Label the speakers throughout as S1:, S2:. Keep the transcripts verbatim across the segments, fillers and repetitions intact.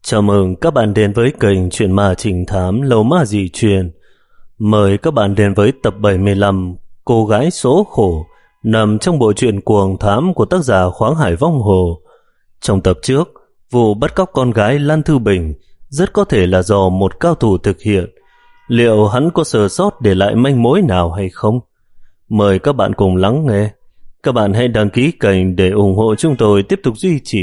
S1: Chào mừng các bạn đến với kênh Chuyện Ma Trinh Thám Lầu Ma Dị Truyền. Mời các bạn đến với tập bảy mươi lăm Cô Gái Số Khổ, nằm trong bộ truyện Cuồng Thám của tác giả Khoáng Hải Vong Hồ. Trong tập trước, vụ bắt cóc con gái Lan Thư Bình rất có thể là do một cao thủ thực hiện. Liệu hắn có sơ sót để lại manh mối nào hay không? Mời các bạn cùng lắng nghe. Các bạn hãy đăng ký kênh để ủng hộ chúng tôi tiếp tục duy trì.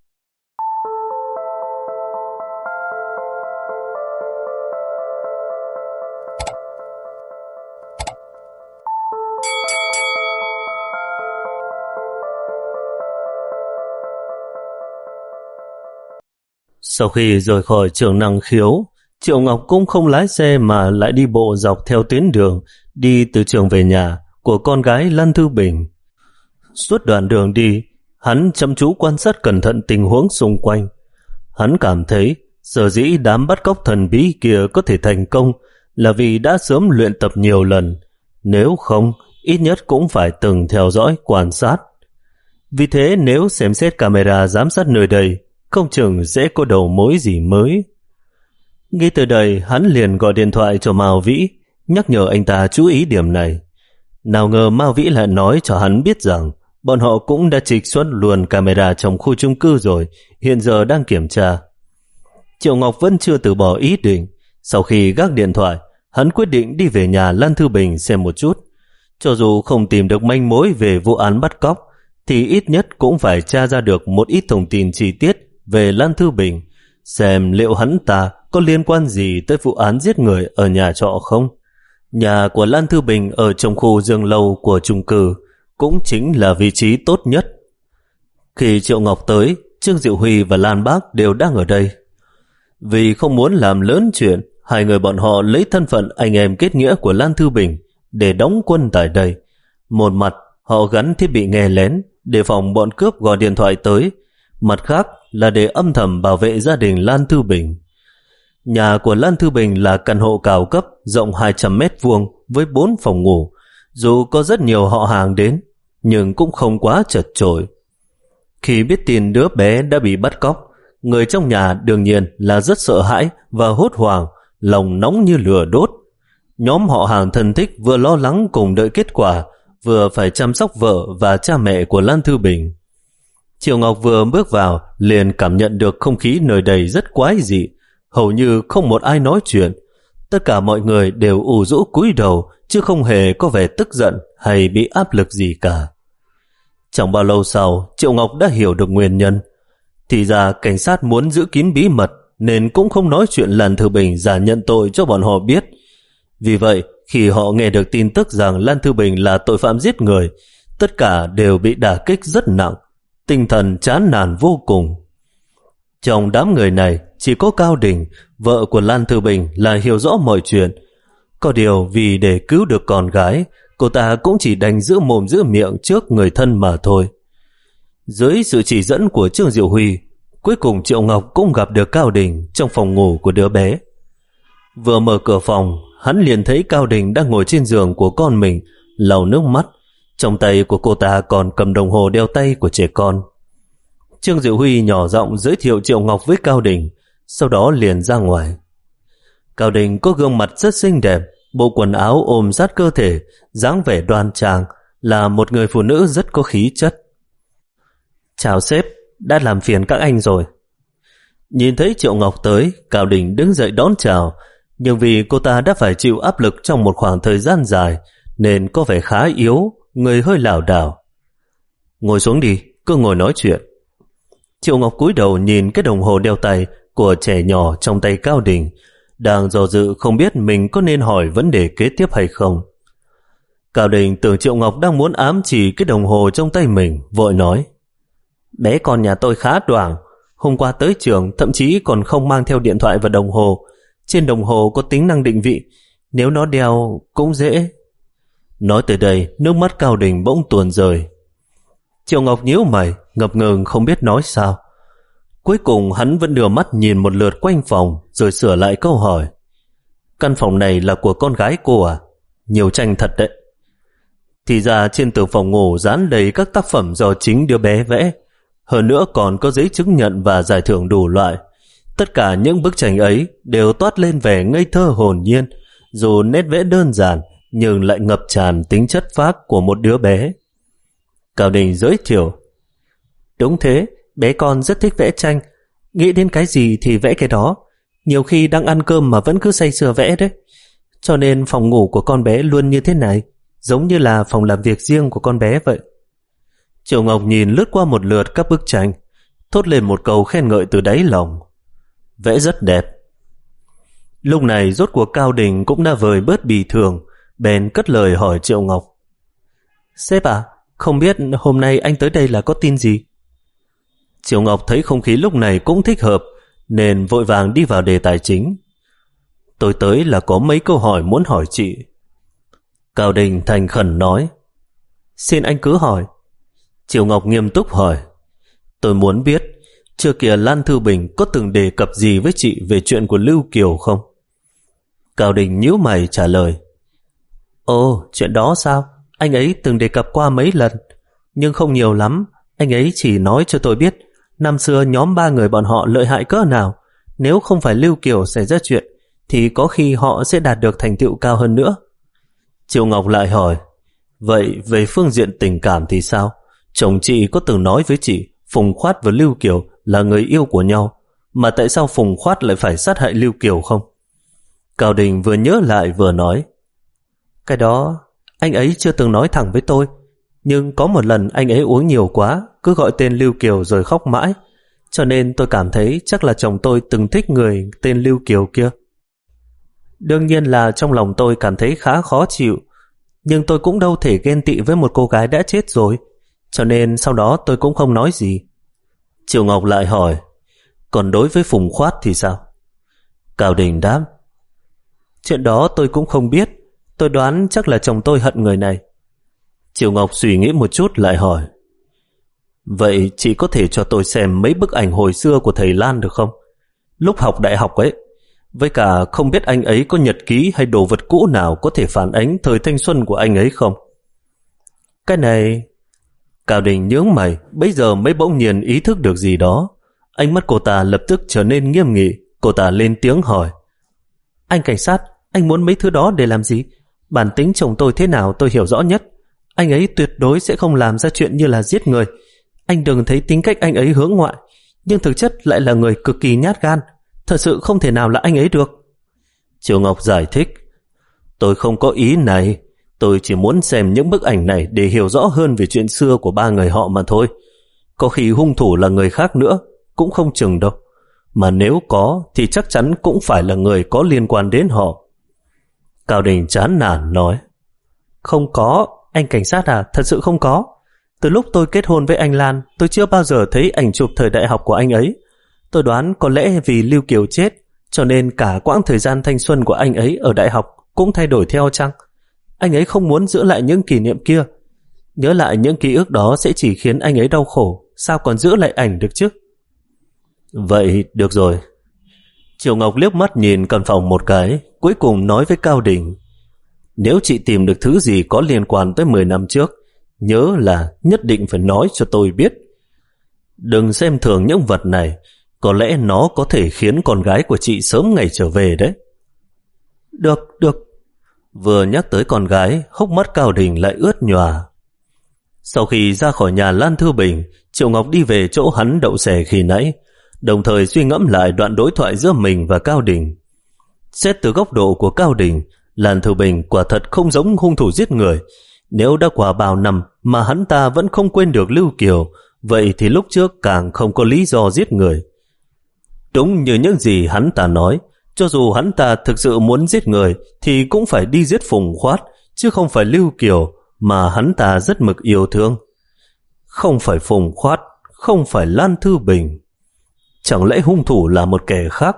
S1: Sau khi rời khỏi trường Năng Khiếu, Triệu Ngọc cũng không lái xe mà lại đi bộ dọc theo tuyến đường đi từ trường về nhà của con gái Lan Thư Bình. Suốt đoạn đường đi, hắn chăm chú quan sát cẩn thận tình huống xung quanh. Hắn cảm thấy sở dĩ đám bắt cóc thần bí kia có thể thành công là vì đã sớm luyện tập nhiều lần, nếu không ít nhất cũng phải từng theo dõi quan sát. Vì thế nếu xem xét camera giám sát nơi đây, không chừng sẽ có đầu mối gì mới. Nghĩ từ đây, hắn liền gọi điện thoại cho Mao Vĩ, nhắc nhở anh ta chú ý điểm này. Nào ngờ Mao Vĩ lại nói cho hắn biết rằng bọn họ cũng đã trích xuất luôn camera trong khu chung cư rồi, hiện giờ đang kiểm tra. Triệu Ngọc vẫn chưa từ bỏ ý định. Sau khi gác điện thoại, hắn quyết định đi về nhà Lan Thư Bình xem một chút. Cho dù không tìm được manh mối về vụ án bắt cóc, thì ít nhất cũng phải tra ra được một ít thông tin chi tiết về Lan Thư Bình, xem liệu hắn ta có liên quan gì tới vụ án giết người ở nhà trọ không. Nhà của Lan Thư Bình ở trong khu giường lâu của chung cư cũng chính là vị trí tốt nhất. Khi Triệu Ngọc tới, Trương Diệu Huy và Lan Bác đều đang ở đây. Vì không muốn làm lớn chuyện, hai người bọn họ lấy thân phận anh em kết nghĩa của Lan Thư Bình để đóng quân tại đây. Một mặt họ gắn thiết bị nghe lén để phòng bọn cướp gọi điện thoại tới, mặt khác là để âm thầm bảo vệ gia đình Lan Thư Bình. Nhà của Lan Thư Bình là căn hộ cao cấp rộng hai trăm mét vuông với bốn phòng ngủ. Dù có rất nhiều họ hàng đến, nhưng cũng không quá chật chội. Khi biết tin đứa bé đã bị bắt cóc, người trong nhà đương nhiên là rất sợ hãi và hốt hoảng, lòng nóng như lửa đốt. Nhóm họ hàng thân thích vừa lo lắng cùng đợi kết quả, vừa phải chăm sóc vợ và cha mẹ của Lan Thư Bình. Triệu Ngọc vừa bước vào liền cảm nhận được không khí nơi đây rất quái dị, hầu như không một ai nói chuyện. Tất cả mọi người đều ù rũ cúi đầu, chứ không hề có vẻ tức giận hay bị áp lực gì cả. Chẳng bao lâu sau, Triệu Ngọc đã hiểu được nguyên nhân. Thì ra cảnh sát muốn giữ kín bí mật nên cũng không nói chuyện Lan Thư Bình giả nhận tội cho bọn họ biết. Vì vậy, khi họ nghe được tin tức rằng Lan Thư Bình là tội phạm giết người, tất cả đều bị đả kích rất nặng, tinh thần chán nản vô cùng. Trong đám người này chỉ có Cao Đình, vợ của Lan Thư Bình, là hiểu rõ mọi chuyện. Có điều vì để cứu được con gái, cô ta cũng chỉ đành giữ mồm giữ miệng trước người thân mà thôi. Dưới sự chỉ dẫn của Trương Diệu Huy, cuối cùng Triệu Ngọc cũng gặp được Cao Đình trong phòng ngủ của đứa bé. Vừa mở cửa phòng, hắn liền thấy Cao Đình đang ngồi trên giường của con mình, lau nước mắt. Trong tay của cô ta còn cầm đồng hồ đeo tay của trẻ con. Trương Diệu Huy nhỏ giọng giới thiệu Triệu Ngọc với Cao Đình, sau đó liền ra ngoài. Cao Đình có gương mặt rất xinh đẹp, bộ quần áo ôm sát cơ thể, dáng vẻ đoan trang, là một người phụ nữ rất có khí chất. Chào sếp, đã làm phiền các anh rồi. Nhìn thấy Triệu Ngọc tới, Cao Đình đứng dậy đón chào, nhưng vì cô ta đã phải chịu áp lực trong một khoảng thời gian dài nên có vẻ khá yếu, người hơi lảo đảo. Ngồi xuống đi, cứ ngồi nói chuyện. Triệu Ngọc cúi đầu nhìn cái đồng hồ đeo tay của trẻ nhỏ trong tay Cao Đình, đang do dự không biết mình có nên hỏi vấn đề kế tiếp hay không. Cao Đình tưởng Triệu Ngọc đang muốn ám chỉ cái đồng hồ trong tay mình, vội nói: Bé con nhà tôi khá đoảng, hôm qua tới trường thậm chí còn không mang theo điện thoại và đồng hồ. Trên đồng hồ có tính năng định vị, nếu nó đeo cũng dễ. Nói tới đây, nước mắt Cao Đình bỗng tuôn rơi. Triệu Ngọc nhíu mày, ngập ngừng không biết nói sao. Cuối cùng hắn vẫn đưa mắt nhìn một lượt quanh phòng, rồi sửa lại câu hỏi: Căn phòng này là của con gái cô à? Nhiều tranh thật đấy. Thì ra trên tường phòng ngủ dán đầy các tác phẩm do chính đứa bé vẽ, hơn nữa còn có giấy chứng nhận và giải thưởng đủ loại. Tất cả những bức tranh ấy đều toát lên vẻ ngây thơ hồn nhiên, dù nét vẽ đơn giản nhưng lại ngập tràn tính chất phác của một đứa bé. Cao Đình giới thiệu: Đúng thế, bé con rất thích vẽ tranh, nghĩ đến cái gì thì vẽ cái đó, nhiều khi đang ăn cơm mà vẫn cứ say sưa vẽ đấy. Cho nên phòng ngủ của con bé luôn như thế này, giống như là phòng làm việc riêng của con bé vậy. Triệu Ngọc nhìn lướt qua một lượt các bức tranh, thốt lên một câu khen ngợi từ đáy lòng: Vẽ rất đẹp. Lúc này rốt cuộc Cao Đình cũng đã vơi bớt bì thường, bèn cất lời hỏi Triệu Ngọc: Sếp à, không biết hôm nay anh tới đây là có tin gì? Triệu Ngọc thấy không khí lúc này cũng thích hợp, nên vội vàng đi vào đề tài chính. Tôi tới là có mấy câu hỏi muốn hỏi chị. Cao Đình thành khẩn nói: Xin anh cứ hỏi. Triệu Ngọc nghiêm túc hỏi: Tôi muốn biết trước kia Lan Thư Bình có từng đề cập gì với chị về chuyện của Lưu Kiều không? Cao Đình nhíu mày trả lời: Ồ, chuyện đó sao? Anh ấy từng đề cập qua mấy lần, nhưng không nhiều lắm. Anh ấy chỉ nói cho tôi biết năm xưa nhóm ba người bọn họ lợi hại cỡ nào. Nếu không phải Lưu Kiều xảy ra chuyện thì có khi họ sẽ đạt được thành tựu cao hơn nữa. Triệu Ngọc lại hỏi: Vậy về phương diện tình cảm thì sao? Chồng chị có từng nói với chị Phùng Khoát và Lưu Kiều là người yêu của nhau, mà tại sao Phùng Khoát lại phải sát hại Lưu Kiều không? Cao Đình vừa nhớ lại vừa nói: Cái đó anh ấy chưa từng nói thẳng với tôi, nhưng có một lần anh ấy uống nhiều quá, cứ gọi tên Lưu Kiều rồi khóc mãi, cho nên tôi cảm thấy chắc là chồng tôi từng thích người tên Lưu Kiều kia. Đương nhiên là trong lòng tôi cảm thấy khá khó chịu, nhưng tôi cũng đâu thể ghen tị với một cô gái đã chết rồi, cho nên sau đó tôi cũng không nói gì. Triệu Ngọc lại hỏi: Còn đối với Phùng Khoát thì sao? Cao Đình đáp: Chuyện đó tôi cũng không biết, tôi đoán chắc là chồng tôi hận người này. Triệu Ngọc suy nghĩ một chút lại hỏi: Vậy chị có thể cho tôi xem mấy bức ảnh hồi xưa của thầy Lan được không? Lúc học đại học ấy, với cả không biết anh ấy có nhật ký hay đồ vật cũ nào có thể phản ánh thời thanh xuân của anh ấy không? Cái này... Cao Đình nhướng mày, bấy giờ mới bỗng nhiên ý thức được gì đó. Ánh mắt cô ta lập tức trở nên nghiêm nghị. Cô ta lên tiếng hỏi: Anh cảnh sát, anh muốn mấy thứ đó để làm gì? Bản tính chồng tôi thế nào tôi hiểu rõ nhất. Anh ấy tuyệt đối sẽ không làm ra chuyện như là giết người. Anh đừng thấy tính cách anh ấy hướng ngoại, nhưng thực chất lại là người cực kỳ nhát gan. Thật sự không thể nào là anh ấy được. Triệu Ngọc giải thích: Tôi không có ý này, tôi chỉ muốn xem những bức ảnh này để hiểu rõ hơn về chuyện xưa của ba người họ mà thôi. Có khi hung thủ là người khác nữa, cũng không chừng đâu. Mà nếu có thì chắc chắn cũng phải là người có liên quan đến họ. Cao Đình chán nản nói: Không có, anh cảnh sát à, thật sự không có. Từ lúc tôi kết hôn với anh Lan, tôi chưa bao giờ thấy ảnh chụp thời đại học của anh ấy. Tôi đoán có lẽ vì Lưu Kiều chết, cho nên cả quãng thời gian thanh xuân của anh ấy ở đại học cũng thay đổi theo chăng? Anh ấy không muốn giữ lại những kỷ niệm kia. Nhớ lại những ký ức đó sẽ chỉ khiến anh ấy đau khổ, sao còn giữ lại ảnh được chứ? Vậy được rồi. Triệu Ngọc liếc mắt nhìn căn phòng một cái, cuối cùng nói với Cao Đình: Nếu chị tìm được thứ gì có liên quan tới mười năm trước, nhớ là nhất định phải nói cho tôi biết. Đừng xem thường những vật này, có lẽ nó có thể khiến con gái của chị sớm ngày trở về đấy. Được, được. Vừa nhắc tới con gái, hốc mắt Cao Đình lại ướt nhòa. Sau khi ra khỏi nhà Lan Thư Bình, Triệu Ngọc đi về chỗ hắn đậu xe khi nãy, đồng thời suy ngẫm lại đoạn đối thoại giữa mình và Cao Đình. Xét từ góc độ của Cao Đình, Lan Thư Bình quả thật không giống hung thủ giết người. Nếu đã qua bao năm mà hắn ta vẫn không quên được Lưu Kiều, vậy thì lúc trước càng không có lý do giết người. Đúng như những gì hắn ta nói, cho dù hắn ta thực sự muốn giết người thì cũng phải đi giết Phùng Khoát, chứ không phải Lưu Kiều mà hắn ta rất mực yêu thương. Không phải Phùng Khoát, không phải Lan Thư Bình. Chẳng lẽ hung thủ là một kẻ khác?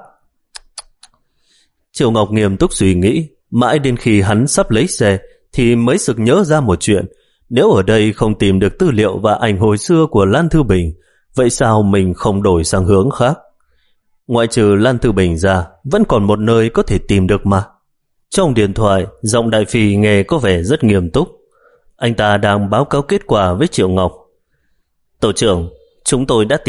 S1: Triệu Ngọc nghiêm túc suy nghĩ, mãi đến khi hắn sắp lấy xe thì mới sực nhớ ra một chuyện. Nếu ở đây không tìm được tư liệu và ảnh hồi xưa của Lan Thư Bình, vậy sao mình không đổi sang hướng khác? Ngoại trừ Lan Thư Bình ra, vẫn còn một nơi có thể tìm được mà. Trong điện thoại, giọng Đại Phi nghe có vẻ rất nghiêm túc. Anh ta đang báo cáo kết quả với Triệu Ngọc. Tổ trưởng, chúng tôi đã tìm,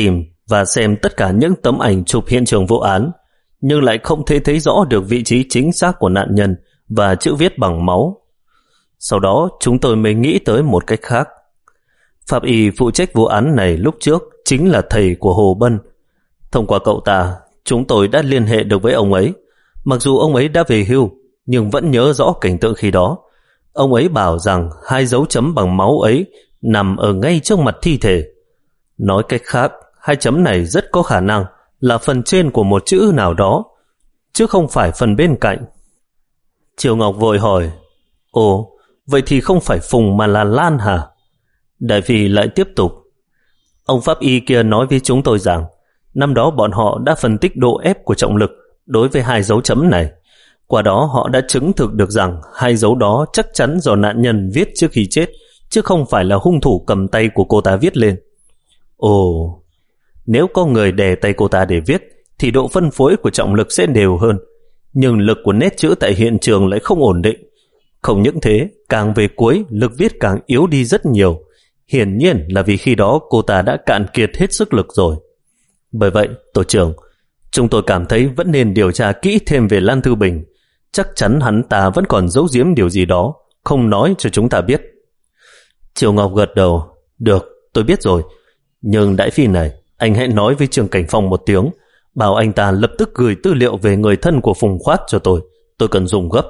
S1: và xem tất cả những tấm ảnh chụp hiện trường vụ án, nhưng lại không thể thấy rõ được vị trí chính xác của nạn nhân và chữ viết bằng máu. Sau đó chúng tôi mới nghĩ tới một cách khác. Pháp y phụ trách vụ án này lúc trước chính là thầy của Hồ Bân. Thông qua cậu ta, chúng tôi đã liên hệ được với ông ấy. Mặc dù ông ấy đã về hưu, nhưng vẫn nhớ rõ cảnh tượng khi đó. Ông ấy bảo rằng hai dấu chấm bằng máu ấy nằm ở ngay trước mặt thi thể. Nói cách khác, hai chấm này rất có khả năng là phần trên của một chữ nào đó, chứ không phải phần bên cạnh. Triều Ngọc vội hỏi, ồ, vậy thì không phải Phùng mà là Lan hả? Đại phi lại tiếp tục, ông pháp y kia nói với chúng tôi rằng năm đó bọn họ đã phân tích độ ép của trọng lực đối với hai dấu chấm này. Qua đó họ đã chứng thực được rằng hai dấu đó chắc chắn do nạn nhân viết trước khi chết, chứ không phải là hung thủ cầm tay của cô ta viết lên. Ồ, nếu có người đè tay cô ta để viết thì độ phân phối của trọng lực sẽ đều hơn, nhưng lực của nét chữ tại hiện trường lại không ổn định. Không những thế, càng về cuối lực viết càng yếu đi rất nhiều. Hiển nhiên là vì khi đó cô ta đã cạn kiệt hết sức lực rồi. Bởi vậy, tổ trưởng, chúng tôi cảm thấy vẫn nên điều tra kỹ thêm về Lan Thư Bình. Chắc chắn hắn ta vẫn còn giấu giếm điều gì đó, không nói cho chúng ta biết. Triều Ngọc gật đầu, được, tôi biết rồi. Nhưng đại phi này, anh hãy nói với Trương Cảnh Phong một tiếng, bảo anh ta lập tức gửi tư liệu về người thân của Phùng Khoát cho tôi. Tôi cần dùng gấp.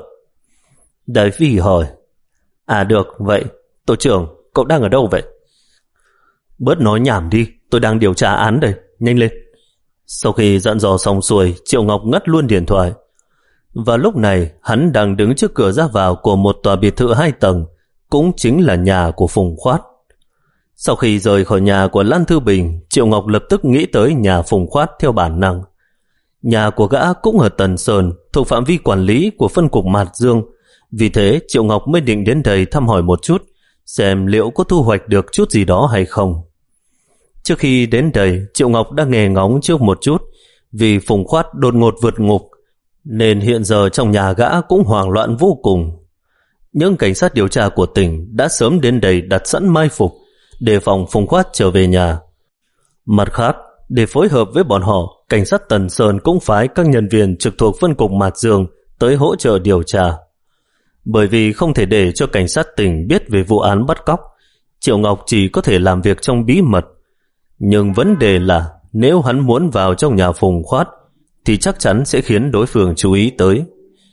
S1: Đại phi hỏi, à được, vậy, tổ trưởng, cậu đang ở đâu vậy? Bớt nói nhảm đi, tôi đang điều tra án đây, nhanh lên. Sau khi dặn dò xong xuôi, Triệu Ngọc ngắt luôn điện thoại. Và lúc này, hắn đang đứng trước cửa ra vào của một tòa biệt thự hai tầng, cũng chính là nhà của Phùng Khoát. Sau khi rời khỏi nhà của Lan Thư Bình, Triệu Ngọc lập tức nghĩ tới nhà Phùng Khoát theo bản năng. Nhà của gã cũng ở Tần Sơn, thuộc phạm vi quản lý của phân cục Mạt Dương. Vì thế, Triệu Ngọc mới định đến đây thăm hỏi một chút, xem liệu có thu hoạch được chút gì đó hay không. Trước khi đến đây, Triệu Ngọc đã nghe ngóng trước một chút, vì Phùng Khoát đột ngột vượt ngục, nên hiện giờ trong nhà gã cũng hoảng loạn vô cùng. Những cảnh sát điều tra của tỉnh đã sớm đến đây đặt sẵn mai phục, đề phòng Phùng Khoát trở về nhà. Mặt khác, để phối hợp với bọn họ, cảnh sát Tần Sơn cũng phái các nhân viên trực thuộc phân cục Mạt Dương tới hỗ trợ điều tra. Bởi vì không thể để cho cảnh sát tỉnh biết về vụ án bắt cóc, Triệu Ngọc chỉ có thể làm việc trong bí mật. Nhưng vấn đề là nếu hắn muốn vào trong nhà Phùng Khoát thì chắc chắn sẽ khiến đối phương chú ý tới.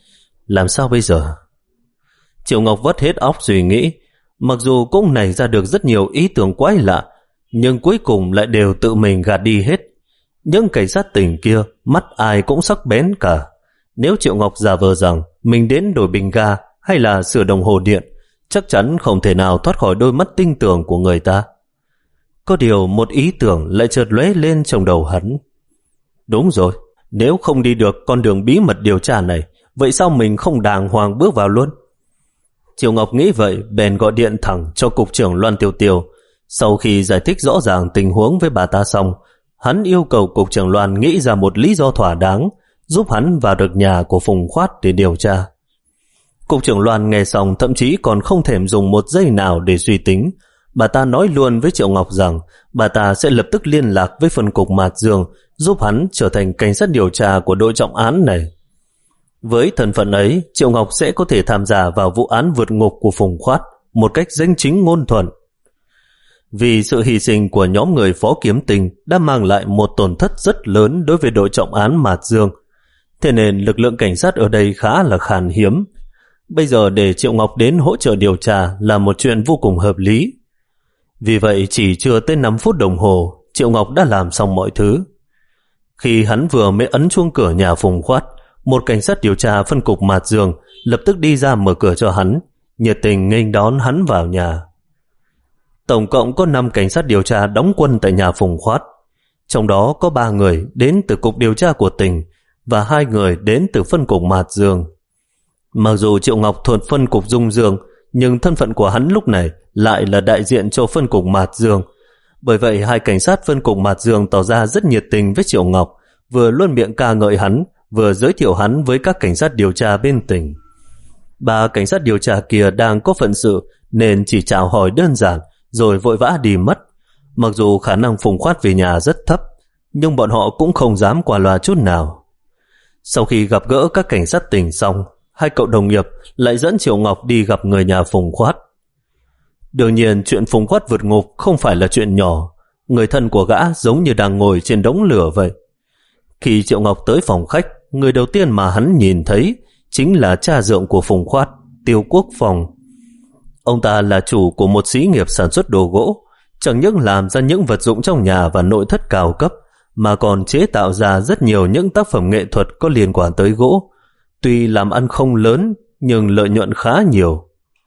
S1: Làm sao bây giờ? Triệu Ngọc vắt hết óc suy nghĩ, mặc dù cũng nảy ra được rất nhiều ý tưởng quái lạ, nhưng cuối cùng lại đều tự mình gạt đi hết. Những cảnh sát tỉnh kia, mắt ai cũng sắc bén cả. Nếu Triệu Ngọc giả vờ rằng mình đến đổi bình ga hay là sửa đồng hồ điện, chắc chắn không thể nào thoát khỏi đôi mắt tinh tường của người ta. Có điều một ý tưởng lại chợt lóe lên trong đầu hắn. Đúng rồi, nếu không đi được con đường bí mật điều tra này, vậy sao mình không đàng hoàng bước vào luôn? Triệu Ngọc nghĩ vậy, bèn gọi điện thẳng cho cục trưởng Loan Tiêu Tiêu. Sau khi giải thích rõ ràng tình huống với bà ta xong, hắn yêu cầu cục trưởng Loan nghĩ ra một lý do thỏa đáng, giúp hắn vào được nhà của Phùng Khoát để điều tra. Cục trưởng Loan nghe xong thậm chí còn không thèm dùng một giây nào để suy tính. Bà ta nói luôn với Triệu Ngọc rằng bà ta sẽ lập tức liên lạc với phân cục Mạt Dương, giúp hắn trở thành cảnh sát điều tra của đội trọng án này. Với thân phận ấy, Triệu Ngọc sẽ có thể tham gia vào vụ án vượt ngục của Phùng Khoát một cách danh chính ngôn thuận. Vì sự hy sinh của nhóm người Phó Kiếm Tình đã mang lại một tổn thất rất lớn đối với đội trọng án Mạt Dương, thế nên lực lượng cảnh sát ở đây khá là khan hiếm. Bây giờ để Triệu Ngọc đến hỗ trợ điều tra là một chuyện vô cùng hợp lý. Vì vậy chỉ chưa tới năm phút đồng hồ, Triệu Ngọc đã làm xong mọi thứ. Khi hắn vừa mới ấn chuông cửa nhà Phùng Khoát, một cảnh sát điều tra phân cục Mạt Dương lập tức đi ra mở cửa cho hắn, nhiệt tình nghênh đón hắn vào nhà. Tổng cộng có năm cảnh sát điều tra đóng quân tại nhà Phùng Khoát, trong đó có ba người đến từ cục điều tra của tỉnh và hai người đến từ phân cục Mạt Dương. Mặc dù Triệu Ngọc thuộc phân cục Dung Dương, nhưng thân phận của hắn lúc này lại là đại diện cho phân cục Mạt Dương. Bởi vậy hai cảnh sát phân cục Mạt Dương tỏ ra rất nhiệt tình với Triệu Ngọc, vừa luôn miệng ca ngợi hắn, vừa giới thiệu hắn với các cảnh sát điều tra bên tỉnh. Ba cảnh sát điều tra kia đang có phận sự nên chỉ chào hỏi đơn giản rồi vội vã đi mất. Mặc dù khả năng Phùng Khoát về nhà rất thấp, nhưng bọn họ cũng không dám qua loa chút nào. Sau khi gặp gỡ các cảnh sát tỉnh xong, hai cậu đồng nghiệp lại dẫn Triệu Ngọc đi gặp người nhà Phùng Khoát. Đương nhiên chuyện Phùng Khoát vượt ngục không phải là chuyện nhỏ. Người thân của gã giống như đang ngồi trên đống lửa vậy. Khi Triệu Ngọc tới phòng khách, người đầu tiên mà hắn nhìn thấy chính là cha dượng của Phùng Khoát, Tiêu Quốc Phong. Ông ta là chủ của một xí nghiệp sản xuất đồ gỗ, chẳng những làm ra những vật dụng trong nhà và nội thất cao cấp, mà còn chế tạo ra rất nhiều những tác phẩm nghệ thuật có liên quan tới gỗ. Tuy làm ăn không lớn, nhưng lợi nhuận khá nhiều.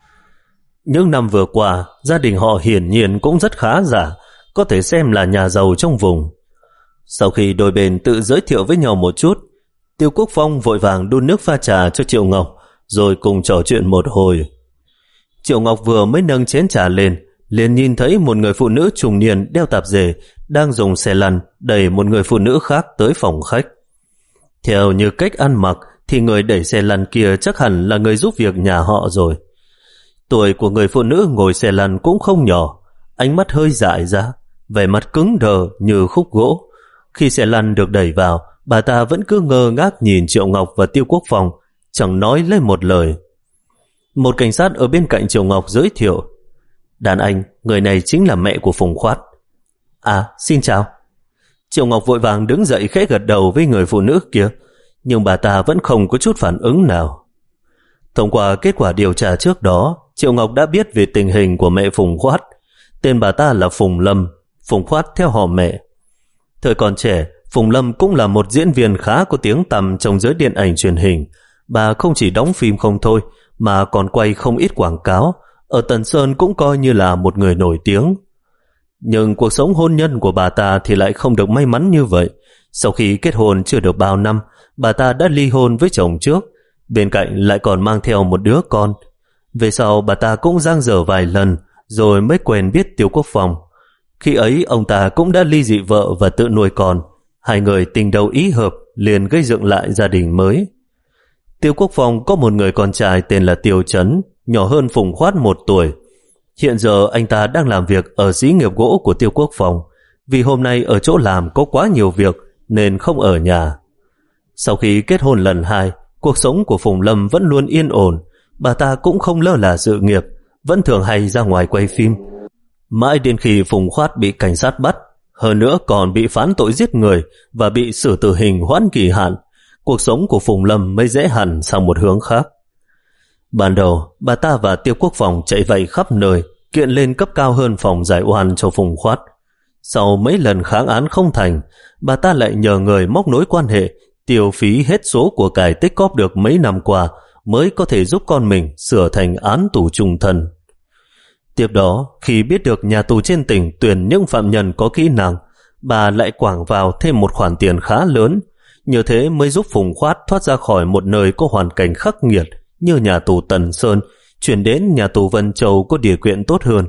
S1: Những năm vừa qua, gia đình họ hiển nhiên cũng rất khá giả, có thể xem là nhà giàu trong vùng. Sau khi đôi bên tự giới thiệu với nhau một chút, Tiêu Quốc Phong vội vàng đun nước pha trà cho Triệu Ngọc, rồi cùng trò chuyện một hồi. Triệu Ngọc vừa mới nâng chén trà lên, liền nhìn thấy một người phụ nữ trung niên đeo tạp dề đang dùng xe lăn đẩy một người phụ nữ khác tới phòng khách. Theo như cách ăn mặc thì người đẩy xe lăn kia chắc hẳn là người giúp việc nhà họ rồi. Tuổi của người phụ nữ ngồi xe lăn cũng không nhỏ, ánh mắt hơi dại ra, vẻ mặt cứng đờ như khúc gỗ. Khi xe lăn được đẩy vào, bà ta vẫn cứ ngơ ngác nhìn Triệu Ngọc và Tiêu Quốc Phong, chẳng nói lên một lời. Một cảnh sát ở bên cạnh Triệu Ngọc giới thiệu: "Đàn anh, người này chính là mẹ của Phùng Khoát." "À, xin chào." Triệu Ngọc vội vàng đứng dậy khẽ gật đầu với người phụ nữ kia, nhưng bà ta vẫn không có chút phản ứng nào. Thông qua kết quả điều tra trước đó, Triệu Ngọc đã biết về tình hình của mẹ Phùng Khoát. Tên bà ta là Phùng Lâm, Phùng Khoát theo họ mẹ. Thời còn trẻ, Phùng Lâm cũng là một diễn viên khá có tiếng tăm trong giới điện ảnh truyền hình. Bà không chỉ đóng phim không thôi, mà còn quay không ít quảng cáo. Ở Tần Sơn cũng coi như là một người nổi tiếng. Nhưng cuộc sống hôn nhân của bà ta thì lại không được may mắn như vậy. Sau khi kết hôn chưa được bao năm, bà ta đã ly hôn với chồng trước, bên cạnh lại còn mang theo một đứa con. Về sau bà ta cũng giang dở vài lần, rồi mới quen biết Tiêu Quốc Phong. Khi ấy ông ta cũng đã ly dị vợ và tự nuôi con. Hai người tình đầu ý hợp, liền gây dựng lại gia đình mới. Tiêu Quốc Phong có một người con trai tên là Tiêu Chấn, nhỏ hơn Phùng Khoát một tuổi. Hiện giờ anh ta đang làm việc ở xí nghiệp gỗ của Tiêu Quốc Phong. Vì hôm nay ở chỗ làm có quá nhiều việc nên không ở nhà. Sau khi kết hôn lần hai, cuộc sống của Phùng Lâm vẫn luôn yên ổn. Bà ta cũng không lơ là sự nghiệp, vẫn thường hay ra ngoài quay phim. Mãi đến khi Phùng Khoát bị cảnh sát bắt, hơn nữa còn bị phán tội giết người và bị xử tử hình hoãn kỳ hạn, cuộc sống của Phùng Lâm mới rẽ hẳn sang một hướng khác. Ban đầu, bà ta và Tiêu Quốc Phong chạy vạy khắp nơi, kiện lên cấp cao hơn phòng giải oan cho Phùng Khoát. Sau mấy lần kháng án không thành, bà ta lại nhờ người móc nối quan hệ, tiêu phí hết số của cải tích cóp được mấy năm qua mới có thể giúp con mình sửa thành án tù chung thân. Tiếp đó, khi biết được nhà tù trên tỉnh tuyển những phạm nhân có kỹ năng, bà lại quảng vào thêm một khoản tiền khá lớn, như thế mới giúp Phùng Khoát thoát ra khỏi một nơi có hoàn cảnh khắc nghiệt như nhà tù Tần Sơn, chuyển đến nhà tù Vân Châu có điều kiện tốt hơn.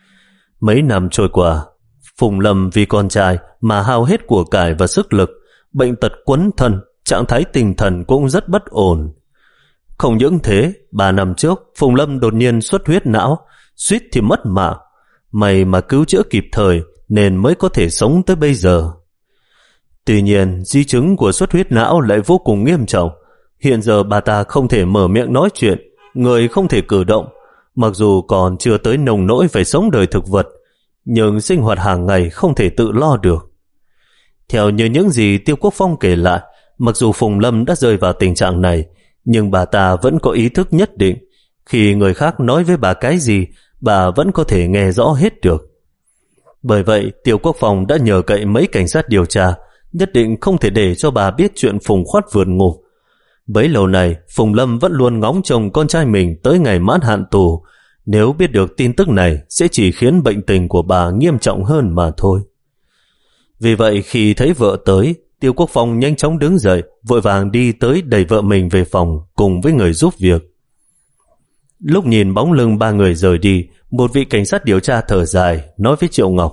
S1: Mấy năm trôi qua, Phùng Lâm vì con trai mà hao hết của cải và sức lực, bệnh tật quấn thân, trạng thái tinh thần cũng rất bất ổn. Không những thế, ba năm trước, Phùng Lâm đột nhiên xuất huyết não, suýt thì mất mạng. May mà cứu chữa kịp thời nên mới có thể sống tới bây giờ. Tuy nhiên, di chứng của xuất huyết não lại vô cùng nghiêm trọng. Hiện giờ bà ta không thể mở miệng nói chuyện, người không thể cử động. Mặc dù còn chưa tới nồng nỗi phải sống đời thực vật, nhưng sinh hoạt hàng ngày không thể tự lo được. Theo như những gì Tiêu Quốc Phong kể lại, mặc dù Phùng Lâm đã rơi vào tình trạng này, nhưng bà ta vẫn có ý thức nhất định. Khi người khác nói với bà cái gì, bà vẫn có thể nghe rõ hết được. Bởi vậy, Tiêu Quốc Phong đã nhờ cậy mấy cảnh sát điều tra, nhất định không thể để cho bà biết chuyện Phùng Khoát vượt ngục. Bấy lâu này, Phùng Lâm vẫn luôn ngóng trông con trai mình tới ngày mãn hạn tù. Nếu biết được tin tức này, sẽ chỉ khiến bệnh tình của bà nghiêm trọng hơn mà thôi. Vì vậy, khi thấy vợ tới, Tiêu Quốc Phong nhanh chóng đứng dậy, vội vàng đi tới đẩy vợ mình về phòng cùng với người giúp việc. Lúc nhìn bóng lưng ba người rời đi, một vị cảnh sát điều tra thở dài, nói với Triệu Ngọc: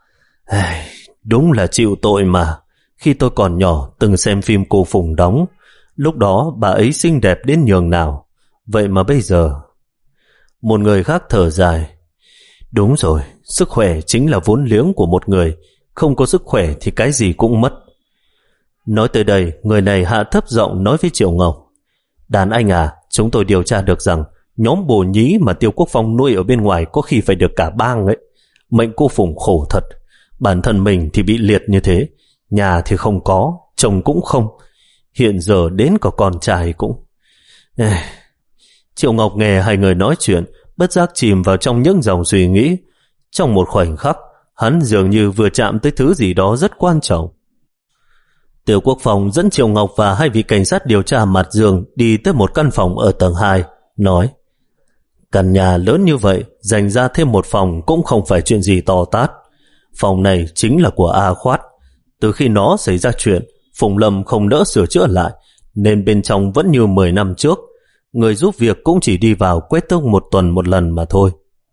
S1: "Đúng là chịu tội mà. Khi tôi còn nhỏ từng xem phim cô Phùng đóng, lúc đó bà ấy xinh đẹp đến nhường nào. Vậy mà bây giờ..." Một người khác thở dài: "Đúng rồi, sức khỏe chính là vốn liếng của một người. không có sức khỏe thì cái gì cũng mất. Nói tới đây, người này hạ thấp giọng nói với Triệu Ngọc: Đàn anh à, chúng tôi điều tra được rằng nhóm bồ nhí mà Tiêu Quốc Phong nuôi ở bên ngoài có khi phải được cả bang ấy. Mệnh cô Phùng khổ thật, bản thân mình thì bị liệt như thế, nhà thì không có, chồng cũng không, hiện giờ đến cả con trai cũng... Ê... Triệu Ngọc nghe hai người nói chuyện, bất giác chìm vào trong những dòng suy nghĩ. Trong một khoảnh khắc, hắn dường như vừa chạm tới thứ gì đó rất quan trọng. Tiêu Quốc Phong dẫn Triệu Ngọc và hai vị cảnh sát điều tra mặt giường đi tới một căn phòng ở tầng hai, nói: Căn nhà lớn như vậy, dành ra thêm một phòng cũng không phải chuyện gì to tát. Phòng này chính là của A Khoát. Từ khi nó xảy ra chuyện, Phùng Lâm không đỡ sửa chữa lại, nên bên trong vẫn như mười năm trước. Người giúp việc cũng chỉ đi vào quét tước một tuần một lần mà thôi.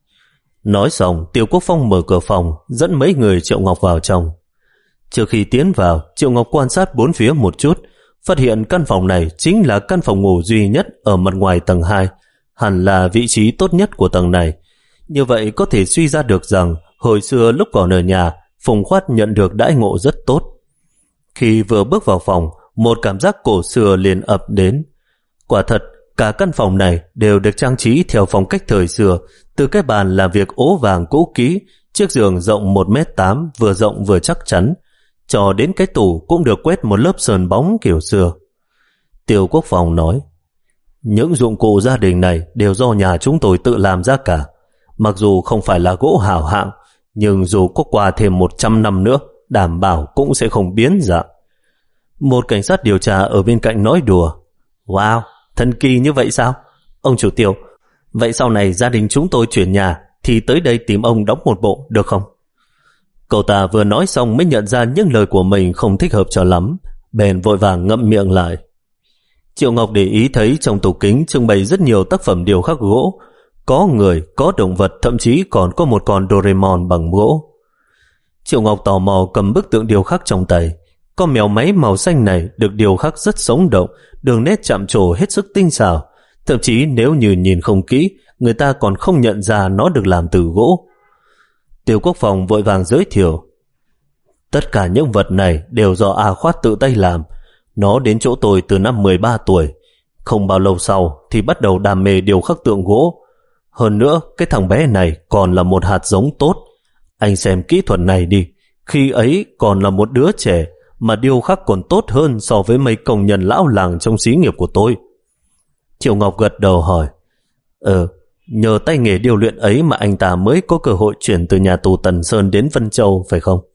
S1: Nói xong, Tiêu Quốc Phong mở cửa phòng, dẫn mấy người Triệu Ngọc vào trong. Trước khi tiến vào, Triệu Ngọc quan sát bốn phía một chút, phát hiện căn phòng này chính là căn phòng ngủ duy nhất ở mặt ngoài tầng hai, hẳn là vị trí tốt nhất của tầng này. Như vậy có thể suy ra được rằng hồi xưa lúc còn ở nhà, Phùng Khoát nhận được đãi ngộ rất tốt. Khi vừa bước vào phòng, một cảm giác cổ xưa liền ập đến. Quả thật, cả căn phòng này đều được trang trí theo phong cách thời xưa, từ cái bàn làm việc ố vàng cũ kỹ, chiếc giường rộng một mét tám, vừa rộng vừa chắc chắn, cho đến cái tủ cũng được quét một lớp sơn bóng kiểu xưa. Tiêu Quốc Phong nói: Những dụng cụ gia đình này đều do nhà chúng tôi tự làm ra cả. Mặc dù không phải là gỗ hảo hạng, nhưng dù có qua thêm một trăm năm nữa, đảm bảo cũng sẽ không biến dạng. Một cảnh sát điều tra ở bên cạnh nói đùa: Wow, thần kỳ như vậy sao? Ông chủ Tiêu, vậy sau này gia đình chúng tôi chuyển nhà thì tới đây tìm ông đóng một bộ được không? Cậu ta vừa nói xong mới nhận ra những lời của mình không thích hợp cho lắm, bèn vội vàng ngậm miệng lại. Triệu Ngọc để ý thấy trong tủ kính trưng bày rất nhiều tác phẩm điêu khắc gỗ, có người, có động vật, thậm chí còn có một con Doraemon bằng gỗ. Triệu Ngọc tò mò cầm bức tượng điêu khắc trong tay. Con mèo máy màu xanh này được điêu khắc rất sống động, đường nét chạm trổ hết sức tinh xảo, thậm chí nếu như nhìn không kỹ, người ta còn không nhận ra nó được làm từ gỗ. Tiêu Quốc Phong vội vàng giới thiệu: Tất cả những vật này đều do A Khoát tự tay làm. Nó đến chỗ tôi từ năm mười ba tuổi. Không bao lâu sau thì bắt đầu đam mê điêu khắc tượng gỗ. Hơn nữa, cái thằng bé này còn là một hạt giống tốt. Anh xem kỹ thuật này đi. Khi ấy còn là một đứa trẻ mà điêu khắc còn tốt hơn so với mấy công nhân lão làng trong xí nghiệp của tôi. Triệu Ngọc gật đầu hỏi: Ờ, nhờ tay nghề điêu luyện ấy mà anh ta mới có cơ hội chuyển từ nhà tù Tần Sơn đến Vân Châu, phải không?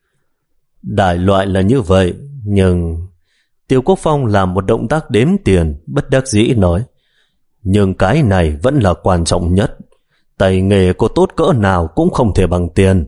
S1: Đại loại là như vậy, nhưng... Tiêu Quốc Phong làm một động tác đếm tiền, bất đắc dĩ nói: Nhưng cái này vẫn là quan trọng nhất. Tay nghề có tốt cỡ nào cũng không thể bằng tiền.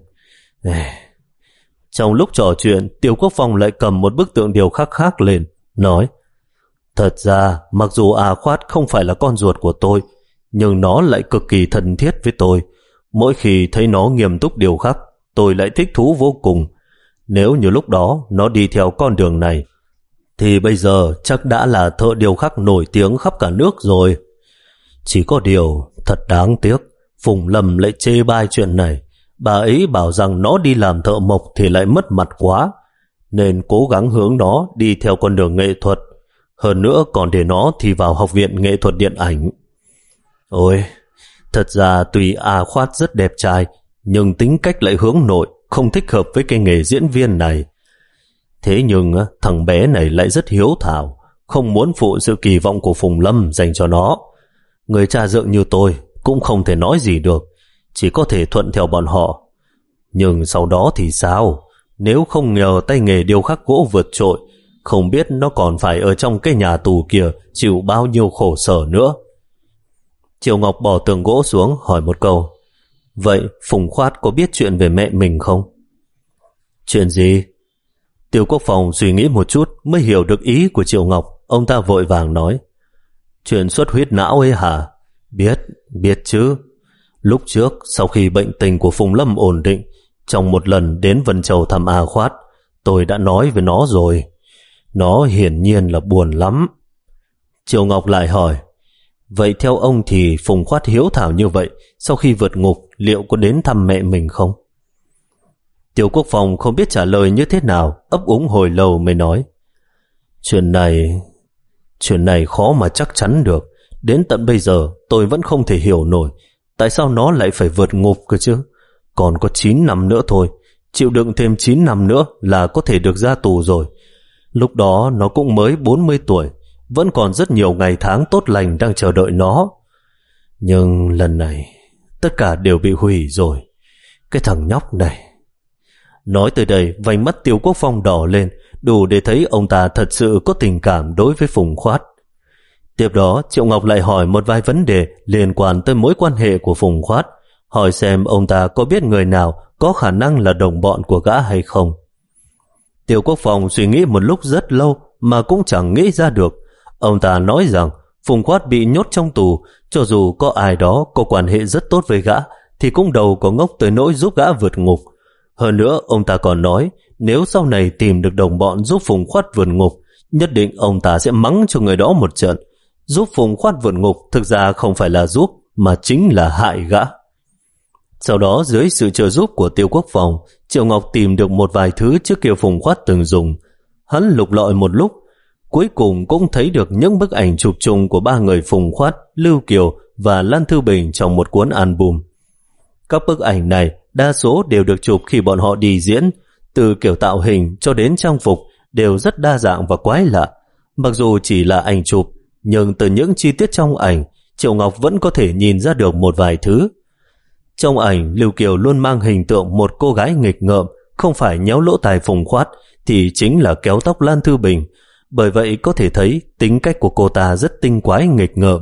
S1: Trong lúc trò chuyện, Tiêu Quốc Phong lại cầm một bức tượng điêu khắc khác lên, nói: Thật ra, mặc dù A Khoát không phải là con ruột của tôi, nhưng nó lại cực kỳ thân thiết với tôi. Mỗi khi thấy nó nghiêm túc điêu khắc, tôi lại thích thú vô cùng. Nếu như lúc đó nó đi theo con đường này, thì bây giờ chắc đã là thợ điêu khắc nổi tiếng khắp cả nước rồi. Chỉ có điều, thật đáng tiếc, Phùng Lâm lại chê bai chuyện này. Bà ấy bảo rằng nó đi làm thợ mộc thì lại mất mặt quá, nên cố gắng hướng nó đi theo con đường nghệ thuật. Hơn nữa còn để nó thi vào học viện nghệ thuật điện ảnh. Ôi, thật ra tuy A Khoát rất đẹp trai, nhưng tính cách lại hướng nội, không thích hợp với cái nghề diễn viên này. Thế nhưng thằng bé này lại rất hiếu thảo, không muốn phụ sự kỳ vọng của Phùng Lâm dành cho nó. Người cha dượng như tôi cũng không thể nói gì được, chỉ có thể thuận theo bọn họ. Nhưng sau đó thì sao? Nếu không nhờ tay nghề điêu khắc gỗ vượt trội, không biết nó còn phải ở trong cái nhà tù kia chịu bao nhiêu khổ sở nữa. Triệu Ngọc bỏ tường gỗ xuống hỏi một câu: Vậy Phùng Khoát có biết chuyện về mẹ mình không? Chuyện gì? Tiêu Quốc Phong suy nghĩ một chút mới hiểu được ý của Triệu Ngọc. Ông ta vội vàng nói: Chuyện xuất huyết não ấy hả? Biết, biết chứ. Lúc trước, sau khi bệnh tình của Phùng Lâm ổn định, trong một lần đến Vân Châu thăm A Khoát, tôi đã nói với nó rồi. Nó hiển nhiên là buồn lắm. Triệu Ngọc lại hỏi: Vậy theo ông thì Phùng Khoát hiếu thảo như vậy, sau khi vượt ngục liệu có đến thăm mẹ mình không? Tiêu Quốc Phong không biết trả lời như thế nào, ấp úng hồi lâu mới nói: Chuyện này, chuyện này khó mà chắc chắn được. Đến tận bây giờ tôi vẫn không thể hiểu nổi tại sao nó lại phải vượt ngục cơ chứ. Còn có chín năm nữa thôi, chịu đựng thêm chín năm nữa là có thể được ra tù rồi. Lúc đó nó cũng mới bốn mươi tuổi, vẫn còn rất nhiều ngày tháng tốt lành đang chờ đợi nó. Nhưng lần này tất cả đều bị hủy rồi. Cái thằng nhóc này. Nói tới đây, vành mắt Tiêu Quốc Phong đỏ lên, đủ để thấy ông ta thật sự có tình cảm đối với Phùng Khoát. Tiếp đó, Triệu Ngọc lại hỏi một vài vấn đề liên quan tới mối quan hệ của Phùng Khoát, hỏi xem ông ta có biết người nào có khả năng là đồng bọn của gã hay không. Tiêu Quốc Phong suy nghĩ một lúc rất lâu mà cũng chẳng nghĩ ra được. Ông ta nói rằng Phùng Khoát bị nhốt trong tù, cho dù có ai đó có quan hệ rất tốt với gã thì cũng đâu có ngốc tới nỗi giúp gã vượt ngục. Hơn nữa, ông ta còn nói nếu sau này tìm được đồng bọn giúp Phùng Khoát vượt ngục, nhất định ông ta sẽ mắng cho người đó một trận. Giúp Phùng Khoát vượt ngục thực ra không phải là giúp, mà chính là hại gã. Sau đó, dưới sự trợ giúp của Tiêu Quốc Phong, Triệu Ngọc tìm được một vài thứ trước kia Phùng Khoát từng dùng. Hắn lục lọi một lúc, cuối cùng cũng thấy được những bức ảnh chụp chung của ba người Phùng Khoát, Lưu Kiều và Lan Thư Bình trong một cuốn album. Các bức ảnh này đa số đều được chụp khi bọn họ đi diễn, từ kiểu tạo hình cho đến trang phục đều rất đa dạng và quái lạ. Mặc dù chỉ là ảnh chụp, nhưng từ những chi tiết trong ảnh, Triệu Ngọc vẫn có thể nhìn ra được một vài thứ. Trong ảnh, Lưu Kiều luôn mang hình tượng một cô gái nghịch ngợm, không phải nhéo lỗ tai Phùng Khoát thì chính là kéo tóc Lan Thư Bình. Bởi vậy có thể thấy tính cách của cô ta rất tinh quái nghịch ngợm.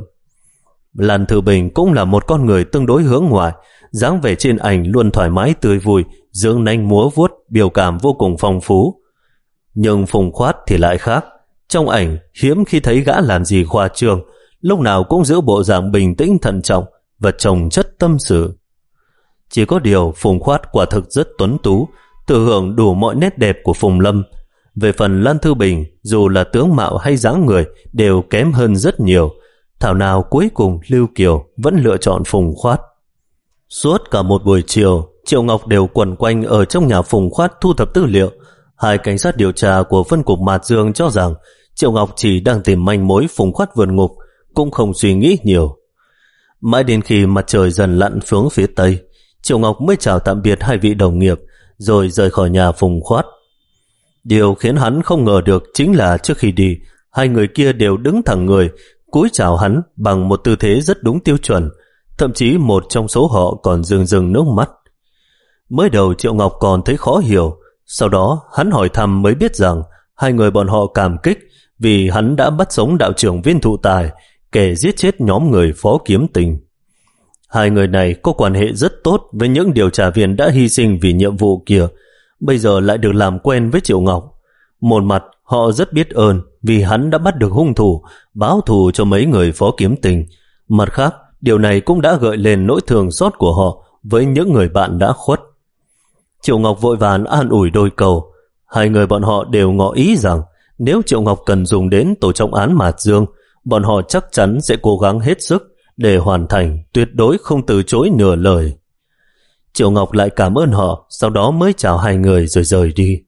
S1: Lan Thư Bình cũng là một con người tương đối hướng ngoại, dáng vẻ trên ảnh luôn thoải mái tươi vui, dương nanh múa vuốt, biểu cảm vô cùng phong phú. Nhưng Phùng Khoát thì lại khác. Trong ảnh hiếm khi thấy gã làm gì khoa trương, lúc nào cũng giữ bộ dạng bình tĩnh thận trọng và chồng chất tâm sự. Chỉ có điều Phùng Khoát quả thực rất tuấn tú, thừa hưởng đủ mọi nét đẹp của Phùng Lâm. Về phần Lan Thư Bình, dù là tướng mạo hay dáng người đều kém hơn rất nhiều. Thảo nào cuối cùng Lưu Kiều vẫn lựa chọn Phùng Khoát. Suốt cả một buổi chiều, Triệu Ngọc đều quẩn quanh ở trong nhà Phùng Khoát thu thập tư liệu. Hai cảnh sát điều tra của phân cục Mạt Dương cho rằng Triệu Ngọc chỉ đang tìm manh mối Phùng Khoát vượt ngục, cũng không suy nghĩ nhiều. Mãi đến khi mặt trời dần lặn xuống phía tây, Triệu Ngọc mới chào tạm biệt hai vị đồng nghiệp rồi rời khỏi nhà Phùng Khoát. Điều khiến hắn không ngờ được chính là trước khi đi, hai người kia đều đứng thẳng người, cúi chào hắn bằng một tư thế rất đúng tiêu chuẩn, thậm chí một trong số họ còn rưng rưng nước mắt. Mới đầu Triệu Ngọc còn thấy khó hiểu, sau đó hắn hỏi thăm mới biết rằng hai người bọn họ cảm kích vì hắn đã bắt sống đạo trưởng Viên Thụ Tài, kẻ giết chết nhóm người Phó Kiếm Tình. Hai người này có quan hệ rất tốt với những điều tra viên đã hy sinh vì nhiệm vụ kia, bây giờ lại được làm quen với Triệu Ngọc. Một mặt họ rất biết ơn vì hắn đã bắt được hung thủ, báo thù cho mấy người Phó Kiếm Tình. Mặt khác, điều này cũng đã gợi lên nỗi thương xót của họ với những người bạn đã khuất. Triệu Ngọc vội vàng an ủi đôi câu. Hai người bọn họ đều ngỏ ý rằng nếu Triệu Ngọc cần dùng đến tổ trọng án Mạt Dương, bọn họ chắc chắn sẽ cố gắng hết sức để hoàn thành, tuyệt đối không từ chối nửa lời. Triệu Ngọc lại cảm ơn họ, sau đó mới chào hai người rồi rời đi.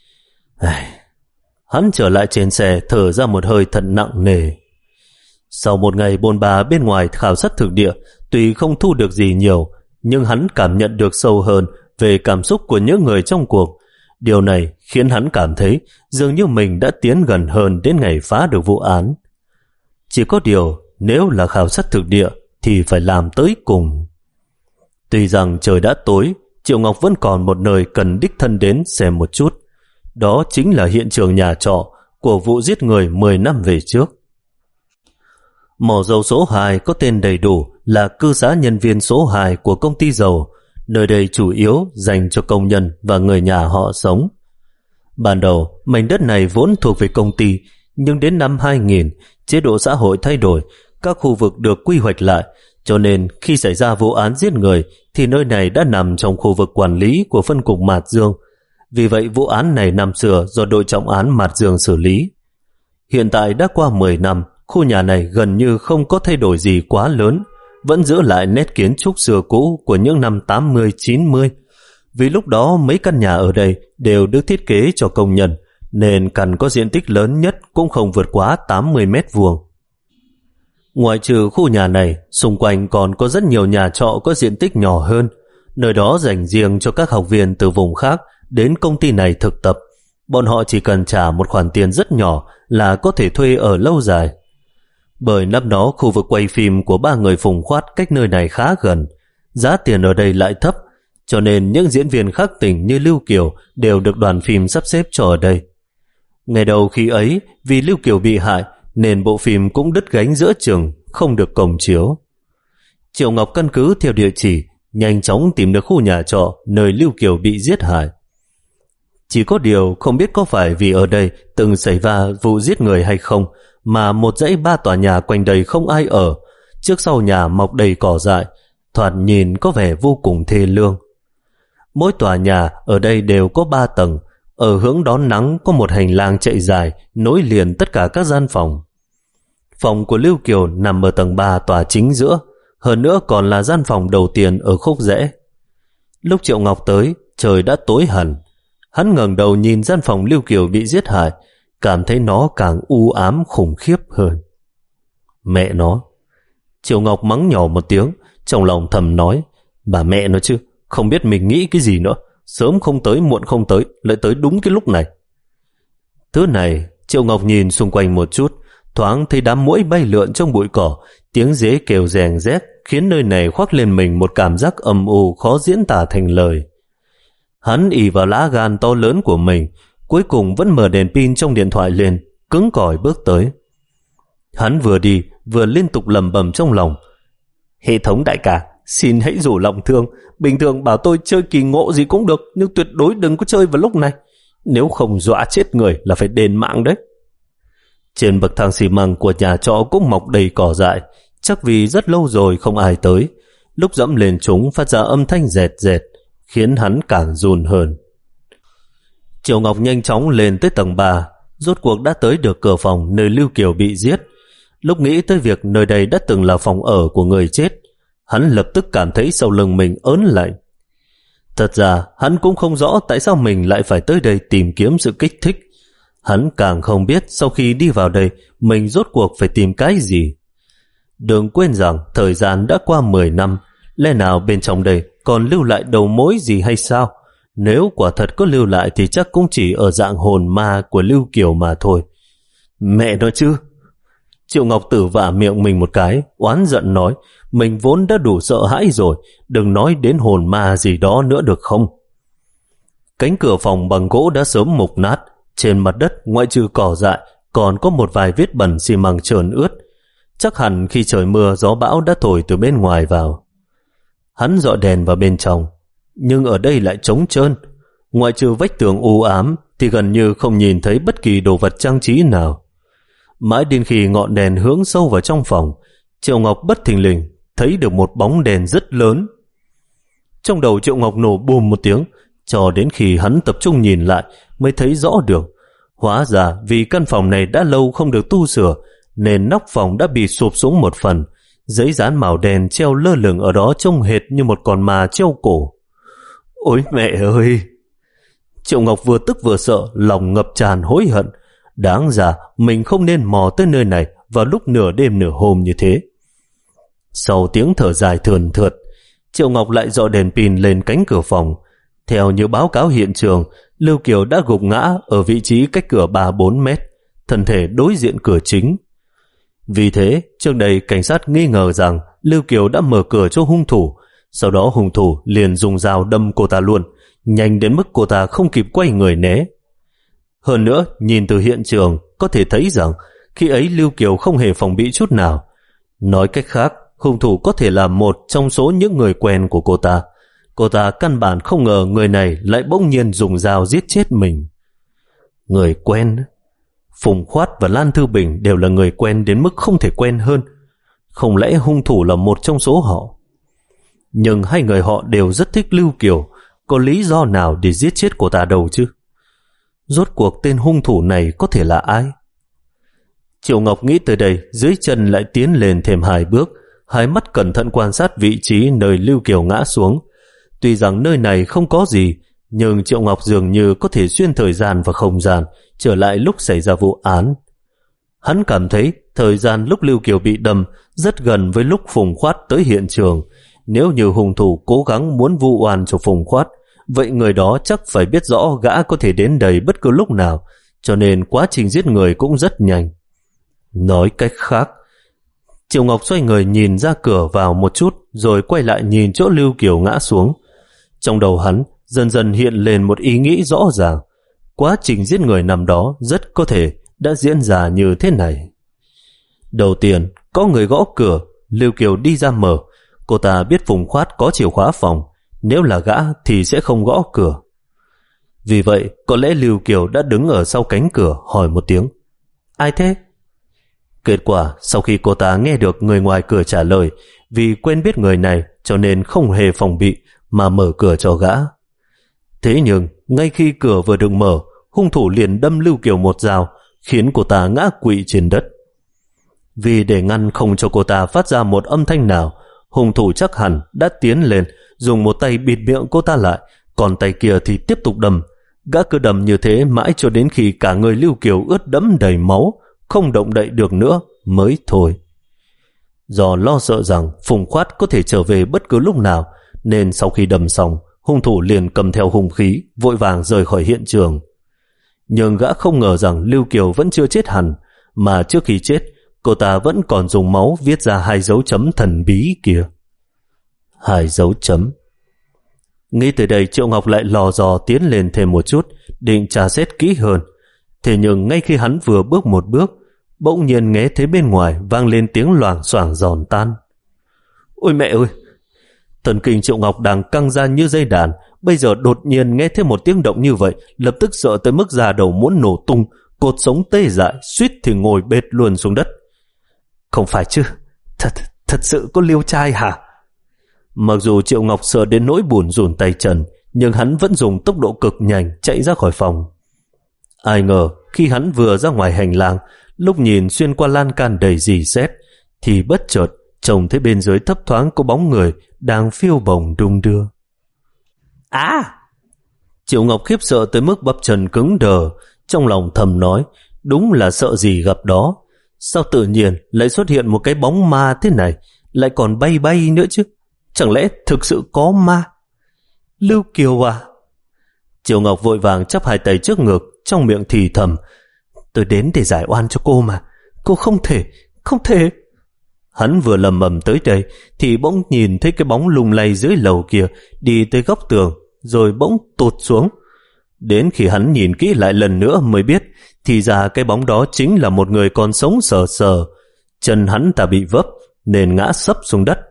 S1: Hắn trở lại trên xe thở ra một hơi thật nặng nề. Sau một ngày bôn ba bên ngoài khảo sát thực địa, tuy không thu được gì nhiều, nhưng hắn cảm nhận được sâu hơn về cảm xúc của những người trong cuộc. Điều này khiến hắn cảm thấy dường như mình đã tiến gần hơn đến ngày phá được vụ án. Chỉ có điều, nếu là khảo sát thực địa thì phải làm tới cùng. Tuy rằng trời đã tối, Triệu Ngọc vẫn còn một nơi cần đích thân đến xem một chút. Đó chính là hiện trường nhà trọ của vụ giết người mười năm về trước. Mỏ dầu số hai có tên đầy đủ là cư xá nhân viên số hai của công ty dầu. Nơi đây chủ yếu dành cho công nhân và người nhà họ sống. Ban đầu, mảnh đất này vốn thuộc về công ty, nhưng đến năm hai nghìn, chế độ xã hội thay đổi, các khu vực được quy hoạch lại, cho nên khi xảy ra vụ án giết người thì nơi này đã nằm trong khu vực quản lý của phân cục Mạt Dương. Vì vậy vụ án này năm xưa do đội trọng án Mạt Dương xử lý. Hiện tại đã qua mười năm, khu nhà này gần như không có thay đổi gì quá lớn, vẫn giữ lại nét kiến trúc xưa cũ của những năm tám mươi chín mươi. Vì lúc đó mấy căn nhà ở đây đều được thiết kế cho công nhân, nên căn có diện tích lớn nhất cũng không vượt quá tám mươi mét vuông. Ngoại trừ khu nhà này, xung quanh còn có rất nhiều nhà trọ có diện tích nhỏ hơn, nơi đó dành riêng cho các học viên từ vùng khác đến công ty này thực tập. Bọn họ chỉ cần trả một khoản tiền rất nhỏ là có thể thuê ở lâu dài. Bởi năm đó khu vực quay phim của ba người Phùng Khoát cách nơi này khá gần, giá tiền ở đây lại thấp, cho nên những diễn viên khác tỉnh như Lưu Kiều đều được đoàn phim sắp xếp cho ở đây. Ngày đầu khi ấy, vì Lưu Kiều bị hại nên bộ phim cũng đứt gánh giữa chừng, không được công chiếu. Triệu Ngọc căn cứ theo địa chỉ, nhanh chóng tìm được khu nhà trọ nơi Lưu Kiều bị giết hại. Chỉ có điều không biết có phải vì ở đây từng xảy ra vụ giết người hay không, mà một dãy ba tòa nhà quanh đây không ai ở, trước sau nhà mọc đầy cỏ dại, thoạt nhìn có vẻ vô cùng thê lương. Mỗi tòa nhà ở đây đều có ba tầng, ở hướng đón nắng có một hành lang chạy dài nối liền tất cả các gian phòng. Phòng của Lưu Kiều nằm ở tầng ba tòa chính giữa, hơn nữa còn là gian phòng đầu tiên ở khúc rẽ. Lúc Triệu Ngọc tới, trời đã tối hẳn. Hắn ngẩng đầu nhìn gian phòng Lưu Kiều bị giết hại, cảm thấy nó càng u ám khủng khiếp hơn. Mẹ nó! Triệu Ngọc mắng nhỏ một tiếng, trong lòng thầm nói, bà mẹ nó chứ, không biết mình nghĩ cái gì nữa, sớm không tới muộn không tới, lại tới đúng cái lúc này. Thứ này, Triệu Ngọc nhìn xung quanh một chút, thoáng thấy đám muỗi bay lượn trong bụi cỏ, tiếng dế kêu rèng rét, khiến nơi này khoác lên mình một cảm giác âm u khó diễn tả thành lời. Hắn ỷ vào lá gan to lớn của mình, cuối cùng vẫn mở đèn pin trong điện thoại lên, cứng cỏi bước tới. Hắn vừa đi, vừa liên tục lẩm bẩm trong lòng, hệ thống đại ca, xin hãy rủ lòng thương, bình thường bảo tôi chơi kỳ ngộ gì cũng được, nhưng tuyệt đối đừng có chơi vào lúc này, nếu không dọa chết người là phải đền mạng đấy. Trên bậc thang xi măng của nhà trọ cũng mọc đầy cỏ dại, chắc vì rất lâu rồi không ai tới, lúc dẫm lên chúng phát ra âm thanh rẹt rẹt, khiến hắn càng run hơn. Triệu Ngọc nhanh chóng lên tới tầng ba, rốt cuộc đã tới được cửa phòng nơi Lưu Kiều bị giết. Lúc nghĩ tới việc nơi đây đã từng là phòng ở của người chết, hắn lập tức cảm thấy sau lưng mình ớn lạnh. Thật ra hắn cũng không rõ tại sao mình lại phải tới đây tìm kiếm sự kích thích. Hắn càng không biết sau khi đi vào đây mình rốt cuộc phải tìm cái gì. Đừng quên rằng thời gian đã qua mười năm, lẽ nào bên trong đây còn lưu lại đầu mối gì hay sao? Nếu quả thật có lưu lại thì chắc cũng chỉ ở dạng hồn ma của Lưu Kiều mà thôi. Mẹ nói chứ! Triệu Ngọc Tử vả miệng mình một cái, oán giận nói, mình vốn đã đủ sợ hãi rồi, đừng nói đến hồn ma gì đó nữa được không? Cánh cửa phòng bằng gỗ đã sớm mục nát, trên mặt đất ngoại trừ cỏ dại còn có một vài vết bẩn xi măng trơn ướt. Chắc hẳn khi trời mưa gió bão đã thổi từ bên ngoài vào. Hắn dọi đèn vào bên trong, nhưng ở đây lại trống trơn. Ngoại trừ vách tường u ám thì gần như không nhìn thấy bất kỳ đồ vật trang trí nào. Mãi đến khi ngọn đèn hướng sâu vào trong phòng, Triệu Ngọc bất thình lình thấy được một bóng đèn rất lớn. Trong đầu Triệu Ngọc nổ bùm một tiếng, cho đến khi hắn tập trung nhìn lại mới thấy rõ được. Hóa ra vì căn phòng này đã lâu không được tu sửa, nên nóc phòng đã bị sụp xuống một phần, giấy dán màu đen treo lơ lửng ở đó trông hệt như một con ma treo cổ. Ôi mẹ ơi! Triệu Ngọc vừa tức vừa sợ, lòng ngập tràn hối hận. Đáng ra mình không nên mò tới nơi này vào lúc nửa đêm nửa hôm như thế. Sau tiếng thở dài thườn thượt, Triệu Ngọc lại dọi đèn pin lên cánh cửa phòng. Theo như báo cáo hiện trường, Lưu Kiều đã gục ngã ở vị trí cách cửa ba bốn mét, thân thể đối diện cửa chính. Vì thế, trước đây cảnh sát nghi ngờ rằng Lưu Kiều đã mở cửa cho hung thủ, sau đó hung thủ liền dùng dao đâm cô ta luôn, nhanh đến mức cô ta không kịp quay người né. Hơn nữa, nhìn từ hiện trường có thể thấy rằng khi ấy Lưu Kiều không hề phòng bị chút nào. Nói cách khác, hung thủ có thể là một trong số những người quen của cô ta. Cô ta căn bản không ngờ người này lại bỗng nhiên dùng dao giết chết mình. Người quen? Phùng Khoát và Lan Thư Bình đều là người quen đến mức không thể quen hơn. Không lẽ hung thủ là một trong số họ? Nhưng hai người họ đều rất thích Lưu Kiều, có lý do nào để giết chết cô ta đâu chứ? Rốt cuộc tên hung thủ này có thể là ai? Triệu Ngọc nghĩ tới đây, dưới chân lại tiến lên thêm hai bước, hai mắt cẩn thận quan sát vị trí nơi Lưu Kiều ngã xuống. Tuy rằng nơi này không có gì, nhưng Triệu Ngọc dường như có thể xuyên thời gian và không gian trở lại lúc xảy ra vụ án. Hắn cảm thấy thời gian lúc Lưu Kiều bị đâm rất gần với lúc Phùng Khoát tới hiện trường. Nếu như hung thủ cố gắng muốn vu oan cho Phùng Khoát, vậy người đó chắc phải biết rõ gã có thể đến đây bất cứ lúc nào, cho nên quá trình giết người cũng rất nhanh. Nói cách khác, Triệu Ngọc xoay người nhìn ra cửa vào một chút, rồi quay lại nhìn chỗ Lưu Kiều ngã xuống. Trong đầu hắn dần dần hiện lên một ý nghĩ rõ ràng. Quá trình giết người năm đó rất có thể đã diễn ra như thế này. Đầu tiên, có người gõ cửa, Lưu Kiều đi ra mở. Cô ta biết Phùng Khoát có chìa khóa phòng, nếu là gã thì sẽ không gõ cửa. Vì vậy, có lẽ Lưu Kiều đã đứng ở sau cánh cửa hỏi một tiếng: Ai thế? Kết quả, sau khi cô ta nghe được người ngoài cửa trả lời, vì quen biết người này cho nên không hề phòng bị mà mở cửa cho gã. Thế nhưng, ngay khi cửa vừa được mở, hung thủ liền đâm Lưu Kiều một dao, khiến cô ta ngã quỵ trên đất. Vì để ngăn không cho cô ta phát ra một âm thanh nào, hung thủ chắc hẳn đã tiến lên, dùng một tay bịt miệng cô ta lại, còn tay kia thì tiếp tục đâm. Gã cứ đâm như thế mãi cho đến khi cả người Lưu Kiều ướt đẫm đầy máu, không động đậy được nữa mới thôi. Do lo sợ rằng Phùng Khoát có thể trở về bất cứ lúc nào, nên sau khi đâm xong, hung thủ liền cầm theo hung khí, vội vàng rời khỏi hiện trường. Nhưng gã không ngờ rằng Lưu Kiều vẫn chưa chết hẳn, mà trước khi chết, cô ta vẫn còn dùng máu viết ra hai dấu chấm thần bí kia. Hai dấu chấm. Nghĩ tới đây, Triệu Ngọc lại lò dò tiến lên thêm một chút, định tra xét kỹ hơn. Thế nhưng ngay khi hắn vừa bước một bước, bỗng nhiên nghe thấy bên ngoài vang lên tiếng loảng xoảng giòn tan. Ôi mẹ ơi! Thần kinh Triệu Ngọc đang căng ra như dây đàn, bây giờ đột nhiên nghe thấy một tiếng động như vậy, lập tức sợ tới mức da đầu muốn nổ tung, cột sống tê dại, suýt thì ngồi bệt luôn xuống đất. Không phải chứ? Thật, thật sự có liêu trai hả? Mặc dù Triệu Ngọc sợ đến nỗi bủn rủn tay chân, nhưng hắn vẫn dùng tốc độ cực nhanh chạy ra khỏi phòng. Ai ngờ khi hắn vừa ra ngoài hành lang, lúc nhìn xuyên qua lan can đầy rỉ sét, thì bất chợt trông thấy bên dưới thấp thoáng có bóng người đang phiêu bồng đung đưa. À! Triệu Ngọc khiếp sợ tới mức bắp chân cứng đờ, trong lòng thầm nói, đúng là sợ gì gặp đó. Sao tự nhiên lại xuất hiện một cái bóng ma thế này, lại còn bay bay nữa chứ? Chẳng lẽ thực sự có ma? Lưu Kiều à? Triệu Ngọc vội vàng chắp hai tay trước ngực, trong miệng thì thầm, tôi đến để giải oan cho cô mà, cô không thể, không thể. Hắn vừa lầm bầm tới đây thì bỗng nhìn thấy cái bóng lung lay dưới lầu kia đi tới góc tường, rồi bỗng tụt xuống. Đến khi hắn nhìn kỹ lại lần nữa mới biết, thì ra cái bóng đó chính là một người còn sống sờ sờ. Chân hắn ta bị vấp nên ngã sấp xuống đất.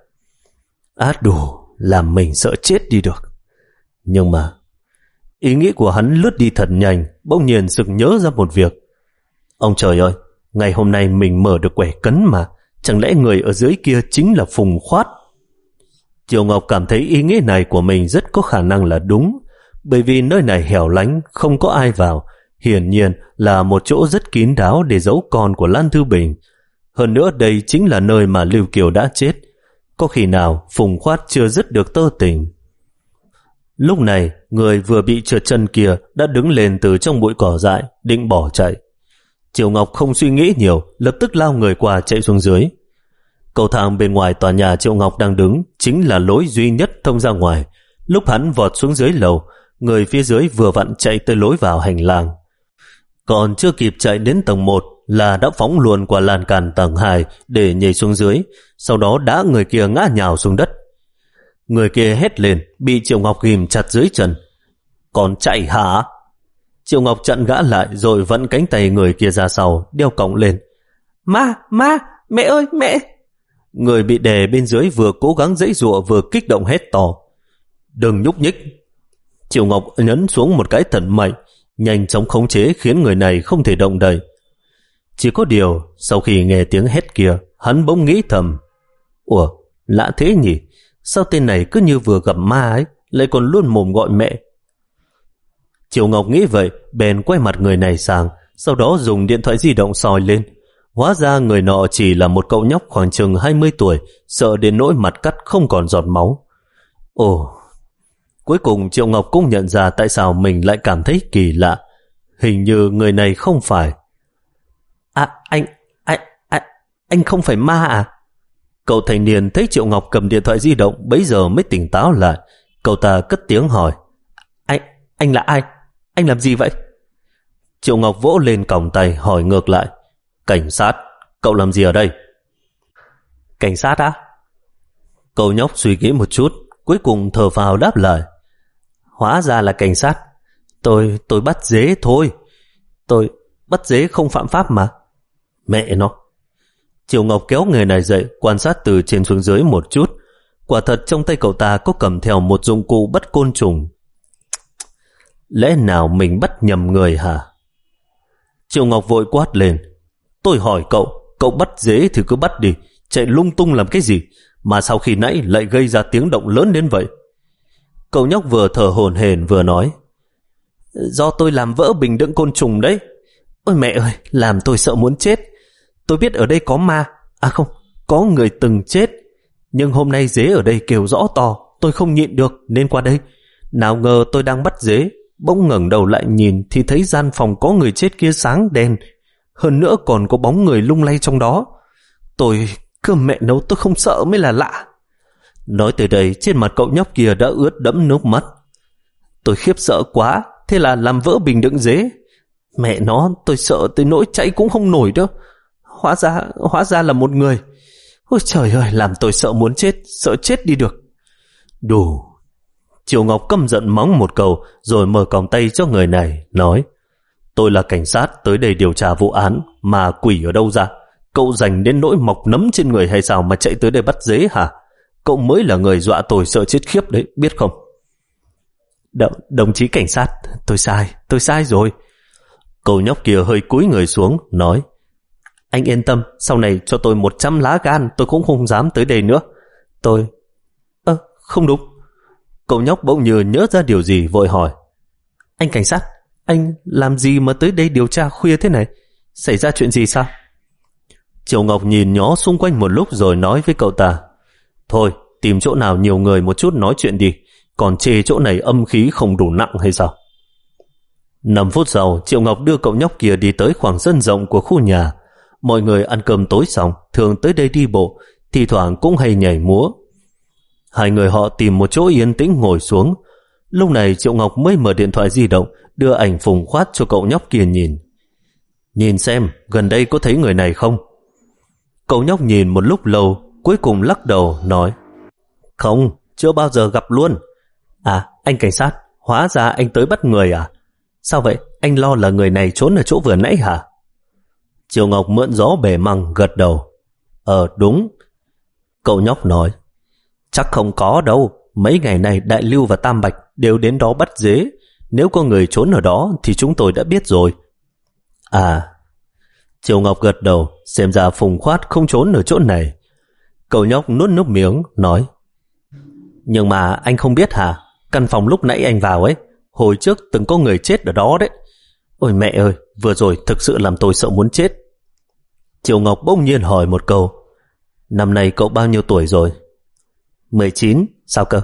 S1: Át đủ, làm mình sợ chết đi được. Nhưng mà ý nghĩ của hắn lướt đi thật nhanh, bỗng nhiên sực nhớ ra một việc. Ông trời ơi, ngày hôm nay mình mở được quẻ cấn mà, chẳng lẽ người ở dưới kia chính là Phùng Khoát? Triệu Ngọc cảm thấy ý nghĩ này của mình rất có khả năng là đúng, bởi vì nơi này hẻo lánh, không có ai vào, hiển nhiên là một chỗ rất kín đáo để giấu con của Lan Thư Bình. Hơn nữa đây chính là nơi mà Lưu Kiều đã chết. Có khi nào Phùng Khoát chưa dứt được tơ tình? Lúc này, người vừa bị trượt chân kia đã đứng lên từ trong bụi cỏ dại, định bỏ chạy. Triệu Ngọc không suy nghĩ nhiều, lập tức lao người qua chạy xuống dưới. Cầu thang bên ngoài tòa nhà Triệu Ngọc đang đứng chính là lối duy nhất thông ra ngoài. Lúc hắn vọt xuống dưới lầu, người phía dưới vừa vặn chạy tới lối vào hành lang. Còn chưa kịp chạy đến tầng một là đã phóng luôn qua lan can tầng hai để nhảy xuống dưới, sau đó đá người kia ngã nhào xuống đất. Người kia hét lên, bị Triệu Ngọc ghim chặt dưới chân. Còn chạy hả? Triệu Ngọc chặn gã lại rồi vẫn cánh tay người kia ra sau, đeo còng lên. Ma, ma, mẹ ơi, mẹ! Người bị đè bên dưới vừa cố gắng giãy giụa vừa kích động hét to. Đừng nhúc nhích! Triệu Ngọc nhấn xuống một cái thật mạnh, nhanh chóng khống chế khiến người này không thể động đậy. Chỉ có điều, sau khi nghe tiếng hét kia, hắn bỗng nghĩ thầm. Ủa, lạ thế nhỉ? Sao tên này cứ như vừa gặp ma ấy, lại còn luôn mồm gọi mẹ? Triệu Ngọc nghĩ vậy, bèn quay mặt người này sang, sau đó dùng điện thoại di động soi lên. Hóa ra người nọ chỉ là một cậu nhóc khoảng chừng hai mươi tuổi, sợ đến nỗi mặt cắt không còn giọt máu. Ồ, Cuối cùng Triệu Ngọc cũng nhận ra tại sao mình lại cảm thấy kỳ lạ. Hình như người này không phải. À, anh, anh, anh, anh không phải ma à? Cậu thanh niên thấy Triệu Ngọc cầm điện thoại di động bấy giờ mới tỉnh táo lại. Cậu ta cất tiếng hỏi. Anh, anh là ai? Anh làm gì vậy? Triệu Ngọc vỗ lên còng tay hỏi ngược lại. Cảnh sát, cậu làm gì ở đây? Cảnh sát á? Cậu nhóc suy nghĩ một chút, cuối cùng thở phào đáp lời. Hóa ra là cảnh sát. Tôi, tôi bắt dế thôi. Tôi bắt dế không phạm pháp mà. Mẹ nó. Triệu Ngọc kéo người này dậy, quan sát từ trên xuống dưới một chút. Quả thật trong tay cậu ta có cầm theo một dụng cụ bắt côn trùng. Lẽ nào mình bắt nhầm người hả? Triệu Ngọc vội quát lên. Tôi hỏi cậu, cậu bắt dế thì cứ bắt đi, chạy lung tung làm cái gì mà sau khi nãy lại gây ra tiếng động lớn đến vậy? Cậu nhóc vừa thở hổn hển vừa nói. Do tôi làm vỡ bình đựng côn trùng đấy. Ôi mẹ ơi, làm tôi sợ muốn chết. Tôi biết ở đây có ma. À không, có người từng chết. Nhưng hôm nay dế ở đây kêu rõ to, tôi không nhịn được nên qua đây. Nào ngờ tôi đang bắt dế, bỗng ngẩng đầu lại nhìn thì thấy gian phòng có người chết kia sáng đèn. Hơn nữa còn có bóng người lung lay trong đó. Tôi, cơ mẹ nấu tôi không sợ mới là lạ. Nói tới đây trên mặt cậu nhóc kia đã ướt đẫm nước mắt. Tôi khiếp sợ quá, thế là làm vỡ bình đựng dế. Mẹ nó, tôi sợ tới nỗi chạy cũng không nổi đâu. Hóa ra, hóa ra là một người. Ôi trời ơi, làm tôi sợ muốn chết, sợ chết đi được. Đủ. Triệu Ngọc căm giận mắng một câu rồi mở còng tay cho người này, nói. Tôi là cảnh sát tới đây điều tra vụ án, mà quỷ ở đâu ra? Cậu dành đến nỗi mọc nấm trên người hay sao mà chạy tới đây bắt dế hả? Cậu mới là người dọa tôi sợ chết khiếp đấy, biết không? Đ- đồng chí cảnh sát, tôi sai, tôi sai rồi. Cậu nhóc kia hơi cúi người xuống, nói. Anh yên tâm, sau này cho tôi một trăm lá gan, tôi cũng không dám tới đây nữa. Tôi... Ơ, à, không đúng. Cậu nhóc bỗng như nhớ ra điều gì vội hỏi. Anh cảnh sát, anh làm gì mà tới đây điều tra khuya thế này? Xảy ra chuyện gì sao? Triệu Ngọc nhìn nhó xung quanh một lúc rồi nói với cậu ta. Thôi, tìm chỗ nào nhiều người một chút nói chuyện đi, còn chê chỗ này âm khí không đủ nặng hay sao? Năm phút sau, Triệu Ngọc đưa cậu nhóc kia đi tới khoảng sân rộng của khu nhà. Mọi người ăn cơm tối xong, thường tới đây đi bộ, thi thoảng cũng hay nhảy múa. Hai người họ tìm một chỗ yên tĩnh ngồi xuống. Lúc này Triệu Ngọc mới mở điện thoại di động, đưa ảnh Phùng Khoát cho cậu nhóc kia nhìn. Nhìn xem, gần đây có thấy người này không? Cậu nhóc nhìn một lúc lâu, cuối cùng lắc đầu, nói. Không, chưa bao giờ gặp luôn. À, anh cảnh sát, hóa ra anh tới bắt người à? Sao vậy, anh lo là người này trốn ở chỗ vừa nãy hả? Triệu Ngọc mượn gió bể măng gật đầu. Ờ đúng. Cậu nhóc nói. Chắc không có đâu, mấy ngày này Đại Lưu và Tam Bạch đều đến đó bắt dế. Nếu có người trốn ở đó thì chúng tôi đã biết rồi. À. Triệu Ngọc gật đầu, xem ra Phùng Khoát không trốn ở chỗ này. Cậu nhóc nuốt nước miếng, nói. Nhưng mà anh không biết hả? Căn phòng lúc nãy anh vào ấy, hồi trước từng có người chết ở đó đấy. Ôi mẹ ơi, vừa rồi thực sự làm tôi sợ muốn chết. Triệu Ngọc bỗng nhiên hỏi một câu. Năm nay cậu bao nhiêu tuổi rồi? mười chín, sao cơ?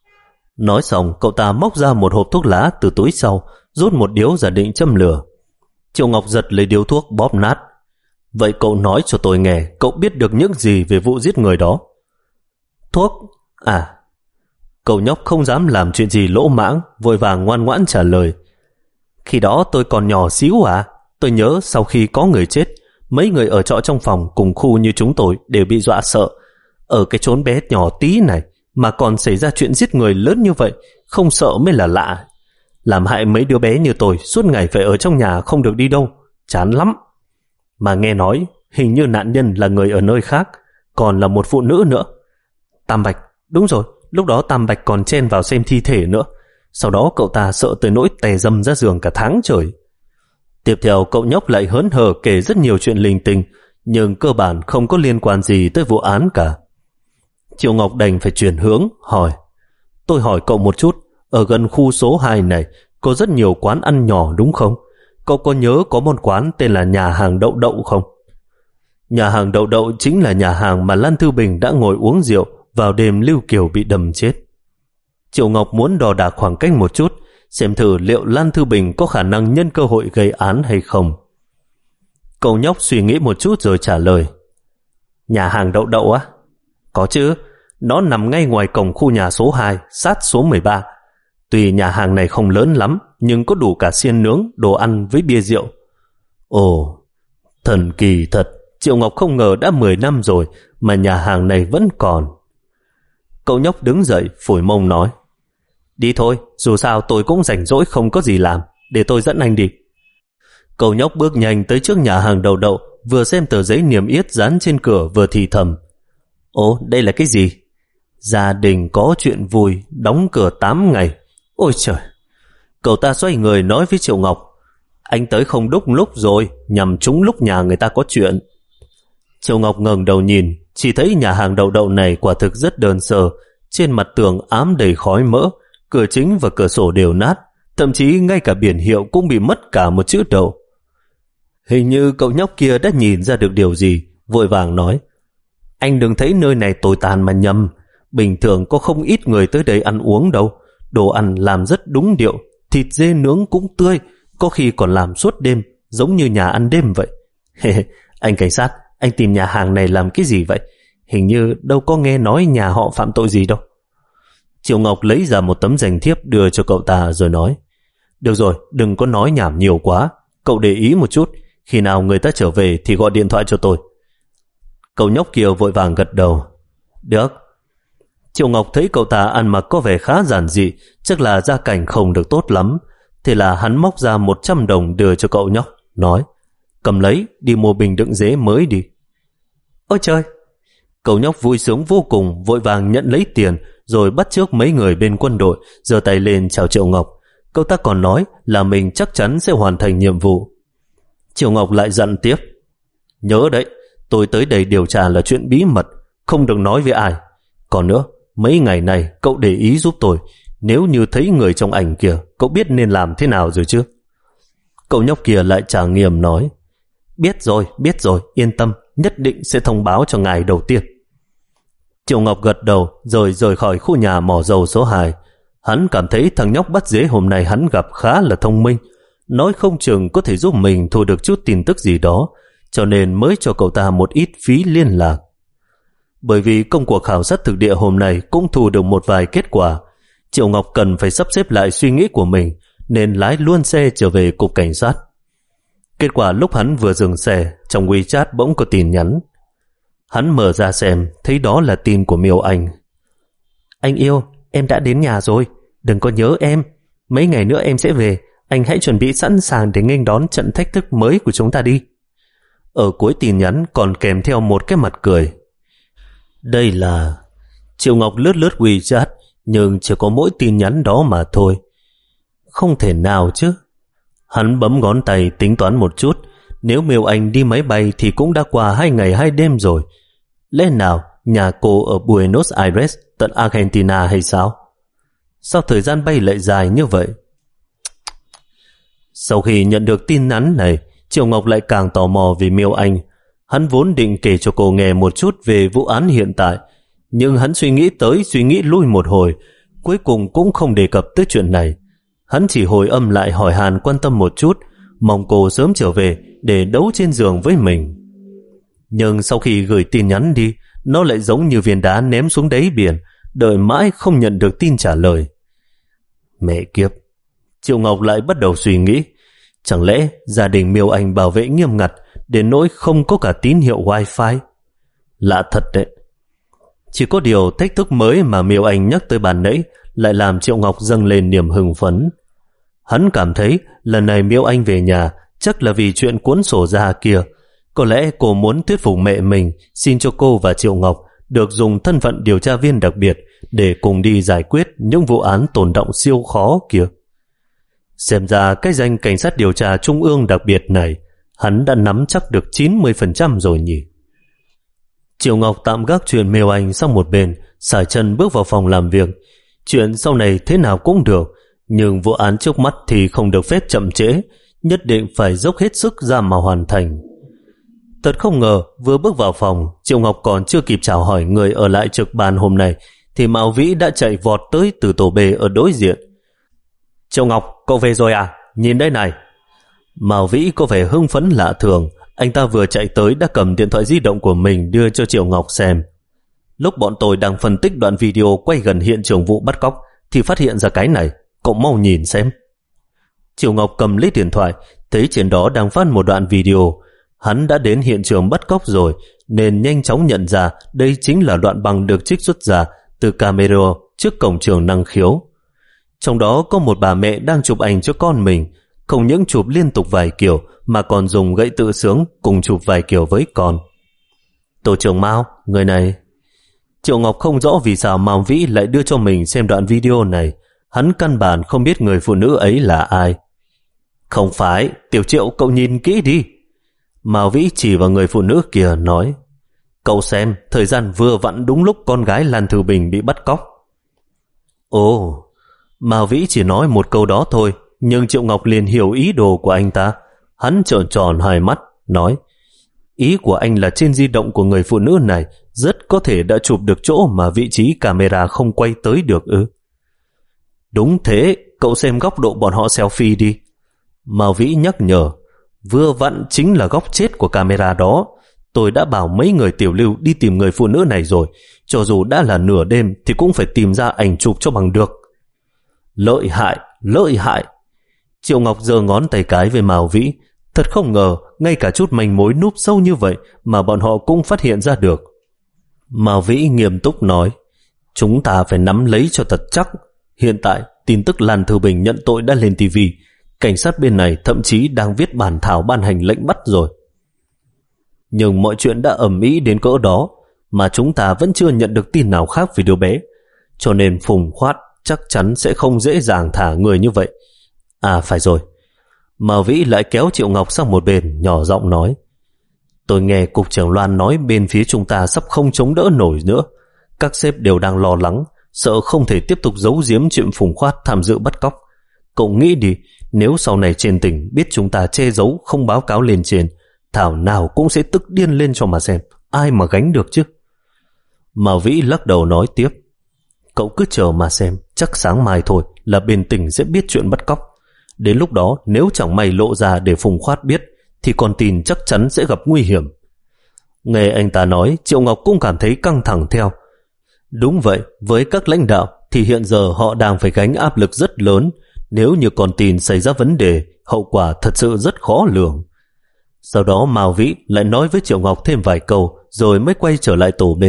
S1: Nói xong, cậu ta móc ra một hộp thuốc lá từ túi sau, rút một điếu giả định châm lửa. Triệu Ngọc giật lấy điếu thuốc bóp nát. Vậy cậu nói cho tôi nghe, cậu biết được những gì về vụ giết người đó? Thuốc? À. Cậu nhóc không dám làm chuyện gì lỗ mãng, vội vàng ngoan ngoãn trả lời. Khi đó tôi còn nhỏ xíu à? Tôi nhớ sau khi có người chết, mấy người ở trọ trong phòng cùng khu như chúng tôi đều bị dọa sợ. Ở cái chốn bé nhỏ tí này mà còn xảy ra chuyện giết người lớn như vậy, không sợ mới là lạ. Làm hại mấy đứa bé như tôi suốt ngày phải ở trong nhà không được đi đâu, chán lắm. Mà nghe nói hình như nạn nhân là người ở nơi khác, còn là một phụ nữ nữa. Tam Bạch, đúng rồi, lúc đó Tam Bạch còn chen vào xem thi thể nữa. Sau đó cậu ta sợ tới nỗi tè dâm ra giường cả tháng trời. Tiếp theo cậu nhóc lại hớn hở kể rất nhiều chuyện linh tinh, nhưng cơ bản không có liên quan gì tới vụ án cả. Triệu Ngọc đành phải chuyển hướng, hỏi. Tôi hỏi cậu một chút, ở gần khu số hai này có rất nhiều quán ăn nhỏ đúng không? Cậu có nhớ có một quán tên là nhà hàng Đậu Đậu không? Nhà hàng Đậu Đậu chính là nhà hàng mà Lan Thư Bình đã ngồi uống rượu vào đêm Lưu Kiều bị đầm chết. Triệu Ngọc muốn đo đạc khoảng cách một chút, xem thử liệu Lan Thư Bình có khả năng nhân cơ hội gây án hay không. Cậu nhóc suy nghĩ một chút rồi trả lời. Nhà hàng Đậu Đậu á? Có chứ, nó nằm ngay ngoài cổng khu nhà số hai, sát số mười ba. Tuy nhà hàng này không lớn lắm, nhưng có đủ cả xiên nướng, đồ ăn với bia rượu. Ồ, thần kỳ thật. Triệu Ngọc không ngờ đã mười năm rồi mà nhà hàng này vẫn còn. Cậu nhóc đứng dậy phủi mông nói, đi thôi, dù sao tôi cũng rảnh rỗi không có gì làm, để tôi dẫn anh đi. Cậu nhóc bước nhanh tới trước nhà hàng Đậu Đậu, vừa xem tờ giấy niêm yết dán trên cửa vừa thì thầm. Ồ, đây là cái gì? Gia đình có chuyện vui, đóng cửa tám ngày. Ôi trời! Cậu ta xoay người nói với Triệu Ngọc, anh tới không đúng lúc rồi, nhằm trúng lúc nhà người ta có chuyện. Triệu Ngọc ngẩng đầu nhìn, chỉ thấy nhà hàng Đậu Đậu này quả thực rất đơn sơ. Trên mặt tường ám đầy khói mỡ, cửa chính và cửa sổ đều nát, thậm chí ngay cả biển hiệu cũng bị mất cả một chữ Đậu. Hình như cậu nhóc kia đã nhìn ra được điều gì, vội vàng nói, anh đừng thấy nơi này tồi tàn mà nhầm, bình thường có không ít người tới đây ăn uống đâu, đồ ăn làm rất đúng điệu, thịt dê nướng cũng tươi, có khi còn làm suốt đêm, giống như nhà ăn đêm vậy. Anh cảnh sát, anh tìm nhà hàng này làm cái gì vậy? Hình như đâu có nghe nói nhà họ phạm tội gì đâu. Triệu Ngọc lấy ra một tấm danh thiếp đưa cho cậu ta rồi nói, được rồi, đừng có nói nhảm nhiều quá, cậu để ý một chút, khi nào người ta trở về thì gọi điện thoại cho tôi. Cậu nhóc kia vội vàng gật đầu. Được. Triệu Ngọc thấy cậu ta ăn mặc có vẻ khá giản dị, chắc là gia cảnh không được tốt lắm. Thế là hắn móc ra một trăm đồng đưa cho cậu nhóc, nói, cầm lấy, đi mua bình đựng dế mới đi. Ôi trời! Cậu nhóc vui sướng vô cùng, vội vàng nhận lấy tiền, rồi bắt chước mấy người bên quân đội, giơ tay lên chào Triệu Ngọc. Cậu ta còn nói là mình chắc chắn sẽ hoàn thành nhiệm vụ. Triệu Ngọc lại dặn tiếp, nhớ đấy, tôi tới đây điều tra là chuyện bí mật, không được nói với ai. Còn nữa, mấy ngày này cậu để ý giúp tôi, nếu như thấy người trong ảnh kia, cậu biết nên làm thế nào rồi chứ? Cậu nhóc kia lại trả nghiêm nói, biết rồi, biết rồi, yên tâm, nhất định sẽ thông báo cho ngài đầu tiên. Triệu Ngọc gật đầu rồi rời khỏi khu nhà mỏ dầu số hai. Hắn cảm thấy thằng nhóc bắt dế hôm nay hắn gặp khá là thông minh, nói không chừng có thể giúp mình thu được chút tin tức gì đó, cho nên mới cho cậu ta một ít phí liên lạc. Bởi vì công cuộc khảo sát thực địa hôm nay cũng thu được một vài kết quả, Triệu Ngọc cần phải sắp xếp lại suy nghĩ của mình, nên lái luôn xe trở về cục cảnh sát. Kết quả lúc hắn vừa dừng xe, trong WeChat bỗng có tin nhắn. Hắn mở ra xem, thấy đó là tin của Miêu Anh. Anh yêu, em đã đến nhà rồi, đừng có nhớ em. Mấy ngày nữa em sẽ về, anh hãy chuẩn bị sẵn sàng để nghênh đón trận thách thức mới của chúng ta đi. Ở cuối tin nhắn còn kèm theo một cái mặt cười. Đây là... Triệu Ngọc lướt lướt WeChat, nhưng chỉ có mỗi tin nhắn đó mà thôi. Không thể nào chứ. Hắn bấm ngón tay tính toán một chút, nếu Miêu Anh đi máy bay thì cũng đã qua hai ngày hai đêm rồi. Lẽ nào nhà cô ở Buenos Aires tận Argentina hay sao? Sao thời gian bay lại dài như vậy? Sau khi nhận được tin nhắn này, Triệu Ngọc lại càng tò mò về Miêu Anh. Hắn vốn định kể cho cô nghe một chút về vụ án hiện tại, nhưng hắn suy nghĩ tới suy nghĩ lui một hồi, cuối cùng cũng không đề cập tới chuyện này. Hắn chỉ hồi âm lại hỏi han quan tâm một chút, mong cô sớm trở về để đấu trên giường với mình. Nhưng sau khi gửi tin nhắn đi, nó lại giống như viên đá ném xuống đáy biển, đợi mãi không nhận được tin trả lời. Mẹ kiếp! Triệu Ngọc lại bắt đầu suy nghĩ, chẳng lẽ gia đình Miêu Anh bảo vệ nghiêm ngặt đến nỗi không có cả tín hiệu wifi? Lạ thật đấy. Chỉ có điều thách thức mới mà Miêu Anh nhắc tới bàn nãy lại làm Triệu Ngọc dâng lên niềm hưng phấn. Hắn cảm thấy lần này Miêu Anh về nhà chắc là vì chuyện cuốn sổ ra kia. Có lẽ cô muốn thuyết phục mẹ mình xin cho cô và Triệu Ngọc được dùng thân phận điều tra viên đặc biệt để cùng đi giải quyết những vụ án tồn đọng siêu khó kia. Xem ra cái danh cảnh sát điều tra trung ương đặc biệt này hắn đã nắm chắc được chín mươi phần trăm rồi nhỉ. Triệu Ngọc tạm gác chuyện Miêu Anh sang một bên, xải chân bước vào phòng làm việc. Chuyện sau này thế nào cũng được, nhưng vụ án trước mắt thì không được phép chậm trễ, nhất định phải dốc hết sức ra mà hoàn thành. Thật không ngờ, vừa bước vào phòng, Triệu Ngọc còn chưa kịp chào hỏi người ở lại trực ban hôm nay, thì Mao Vĩ đã chạy vọt tới từ tổ bê ở đối diện. Triệu Ngọc, cậu về rồi à? Nhìn đây này. Mao Vĩ có vẻ hưng phấn lạ thường. Anh ta vừa chạy tới đã cầm điện thoại di động của mình đưa cho Triệu Ngọc xem. Lúc bọn tôi đang phân tích đoạn video quay gần hiện trường vụ bắt cóc thì phát hiện ra cái này. Cậu mau nhìn xem. Triệu Ngọc cầm lấy điện thoại, thấy trên đó đang phát một đoạn video. Hắn đã đến hiện trường bắt cóc rồi, nên nhanh chóng nhận ra đây chính là đoạn băng được trích xuất ra từ camera trước cổng trường năng khiếu. Trong đó có một bà mẹ đang chụp ảnh cho con mình, không những chụp liên tục vài kiểu mà còn dùng gậy tự sướng cùng chụp vài kiểu với con. Tổ trưởng Mao, người này... Triệu Ngọc không rõ vì sao Mao Vĩ lại đưa cho mình xem đoạn video này. Hắn căn bản không biết người phụ nữ ấy là ai. Không phải, Tiểu Triệu, cậu nhìn kỹ đi. Mao Vĩ chỉ vào người phụ nữ kia nói, cậu xem, thời gian vừa vặn đúng lúc con gái Lan Thư Bình bị bắt cóc. Ồ, Mao Vĩ chỉ nói một câu đó thôi, nhưng Triệu Ngọc liền hiểu ý đồ của anh ta. Hắn trợn tròn hai mắt, nói, ý của anh là trên di động của người phụ nữ này rất có thể đã chụp được chỗ mà vị trí camera không quay tới được ư? Đúng thế, cậu xem góc độ bọn họ selfie đi. Mao Vĩ nhắc nhở, vừa vặn chính là góc chết của camera đó. Tôi đã bảo mấy người tiểu lưu đi tìm người phụ nữ này rồi, cho dù đã là nửa đêm thì cũng phải tìm ra ảnh chụp cho bằng được. Lợi hại, lợi hại. Triệu Ngọc giơ ngón tay cái về Mao Vĩ. Thật không ngờ, ngay cả chút manh mối núp sâu như vậy mà bọn họ cũng phát hiện ra được. Mao Vĩ nghiêm túc nói, chúng ta phải nắm lấy cho thật chắc. Hiện tại, tin tức Lan Thư Bình nhận tội đã lên ti vi. Cảnh sát bên này thậm chí đang viết bản thảo ban hành lệnh bắt rồi. Nhưng mọi chuyện đã ầm ĩ đến cỡ đó mà chúng ta vẫn chưa nhận được tin nào khác về đứa bé. Cho nên Phùng Khoát chắc chắn sẽ không dễ dàng thả người như vậy. À phải rồi. Mao Vĩ lại kéo Triệu Ngọc sang một bên, nhỏ giọng nói, tôi nghe cục trưởng Loan nói bên phía chúng ta sắp không chống đỡ nổi nữa. Các sếp đều đang lo lắng, sợ không thể tiếp tục giấu giếm chuyện Phùng Khoát tham dự bắt cóc. Cậu nghĩ đi, nếu sau này trên tỉnh biết chúng ta che giấu không báo cáo lên trên, thảo nào cũng sẽ tức điên lên cho mà xem, ai mà gánh được chứ. Mao Vĩ lắc đầu nói tiếp, cậu cứ chờ mà xem, chắc sáng mai thôi là bên tỉnh sẽ biết chuyện bắt cóc. Đến lúc đó nếu chẳng may lộ ra để Phùng Khoát biết thì con tin chắc chắn sẽ gặp nguy hiểm. Nghe anh ta nói, Triệu Ngọc cũng cảm thấy căng thẳng theo. Đúng vậy, với các lãnh đạo thì hiện giờ họ đang phải gánh áp lực rất lớn. Nếu như con tin xảy ra vấn đề, hậu quả thật sự rất khó lường. Sau đó Mao Vĩ lại nói với Triệu Ngọc thêm vài câu rồi mới quay trở lại tổ B.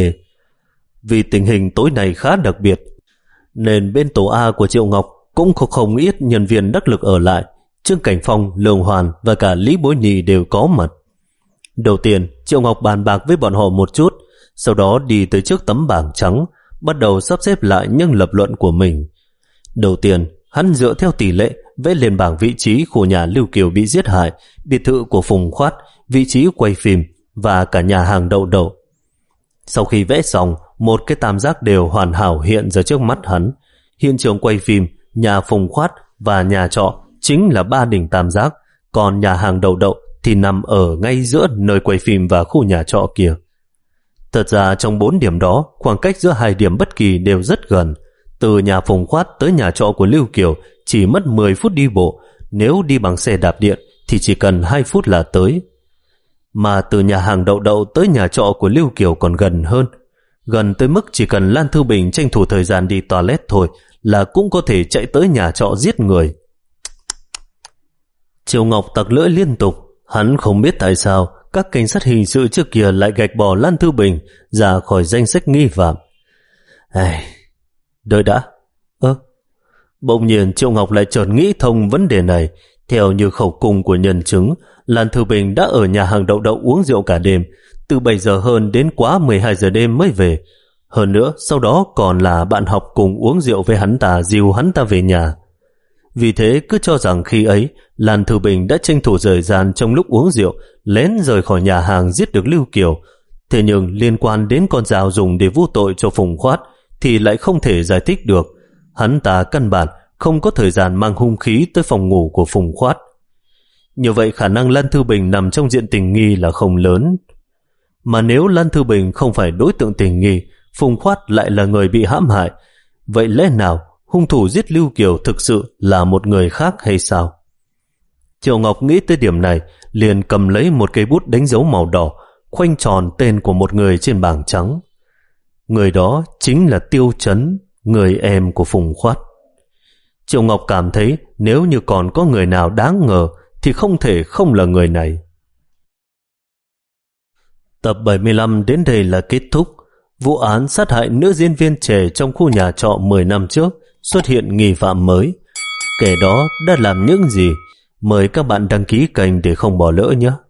S1: Vì tình hình tối nay khá đặc biệt nên bên tổ A của Triệu Ngọc cũng có không ít nhân viên đắc lực ở lại. Trương Cảnh Phong, Lương Hoàn và cả Lý Bối Nhì đều có mặt. Đầu tiên, Triệu Ngọc bàn bạc với bọn họ một chút, sau đó đi tới trước tấm bảng trắng, bắt đầu sắp xếp lại những lập luận của mình. Đầu tiên, hắn dựa theo tỷ lệ vẽ lên bảng vị trí khu nhà Lưu Kiều bị giết hại, biệt thự của Phùng Khoát, vị trí quay phim và cả nhà hàng Đậu Đậu. Sau khi vẽ xong, một cái tam giác đều hoàn hảo hiện ra trước mắt hắn. Hiện trường quay phim, nhà Phùng Khoát và nhà trọ chính là ba đỉnh tam giác, còn nhà hàng Đậu Đậu thì nằm ở ngay giữa nơi quay phim và khu nhà trọ kia. Thật ra trong bốn điểm đó, khoảng cách giữa hai điểm bất kỳ đều rất gần. Từ nhà Phùng Khoát tới nhà trọ của Lưu Kiều chỉ mất mười phút đi bộ, nếu đi bằng xe đạp điện thì chỉ cần hai phút là tới. Mà từ nhà hàng Đậu Đậu tới nhà trọ của Lưu Kiều còn gần hơn, gần tới mức chỉ cần Lan Thư Bình tranh thủ thời gian đi toilet thôi là cũng có thể chạy tới nhà trọ giết người. Triệu Ngọc tặc lưỡi liên tục, hắn không biết tại sao các cảnh sát hình sự trước kia lại gạch bỏ Lan Thư Bình ra khỏi danh sách nghi phạm. Ai... Đợi đã. Ơ, bỗng nhiên Triệu Ngọc lại chợt nghĩ thông vấn đề này. Theo như khẩu cung của nhân chứng, Lan Thư Bình đã ở nhà hàng Đậu Đậu uống rượu cả đêm, từ bảy giờ hơn đến quá mười hai giờ đêm mới về. Hơn nữa, sau đó còn là bạn học cùng uống rượu với hắn ta, dìu hắn ta về nhà. Vì thế cứ cho rằng khi ấy Lan Thư Bình đã tranh thủ thời gian trong lúc uống rượu lén rời khỏi nhà hàng giết được Lưu Kiều. Thế nhưng liên quan đến con dao dùng để vu tội cho Phùng Khoát thì lại không thể giải thích được. Hắn ta căn bản không có thời gian mang hung khí tới phòng ngủ của Phùng Khoát. Như vậy khả năng Lan Thư Bình nằm trong diện tình nghi là không lớn. Mà nếu Lan Thư Bình không phải đối tượng tình nghi, Phùng Khoát lại là người bị hãm hại. Vậy lẽ nào hung thủ giết Lưu Kiều thực sự là một người khác hay sao? Triệu Ngọc nghĩ tới điểm này, liền cầm lấy một cây bút đánh dấu màu đỏ, khoanh tròn tên của một người trên bảng trắng. Người đó chính là Tiêu Chấn, người em của Phùng Khoát. Triệu Ngọc cảm thấy nếu như còn có người nào đáng ngờ thì không thể không là người này. Tập bảy mươi lăm đến đây là kết thúc. Vụ án sát hại nữ diễn viên trẻ trong khu nhà trọ mười năm trước xuất hiện nghi phạm mới. Kẻ đó đã làm những gì? Mời các bạn đăng ký kênh để không bỏ lỡ nhé.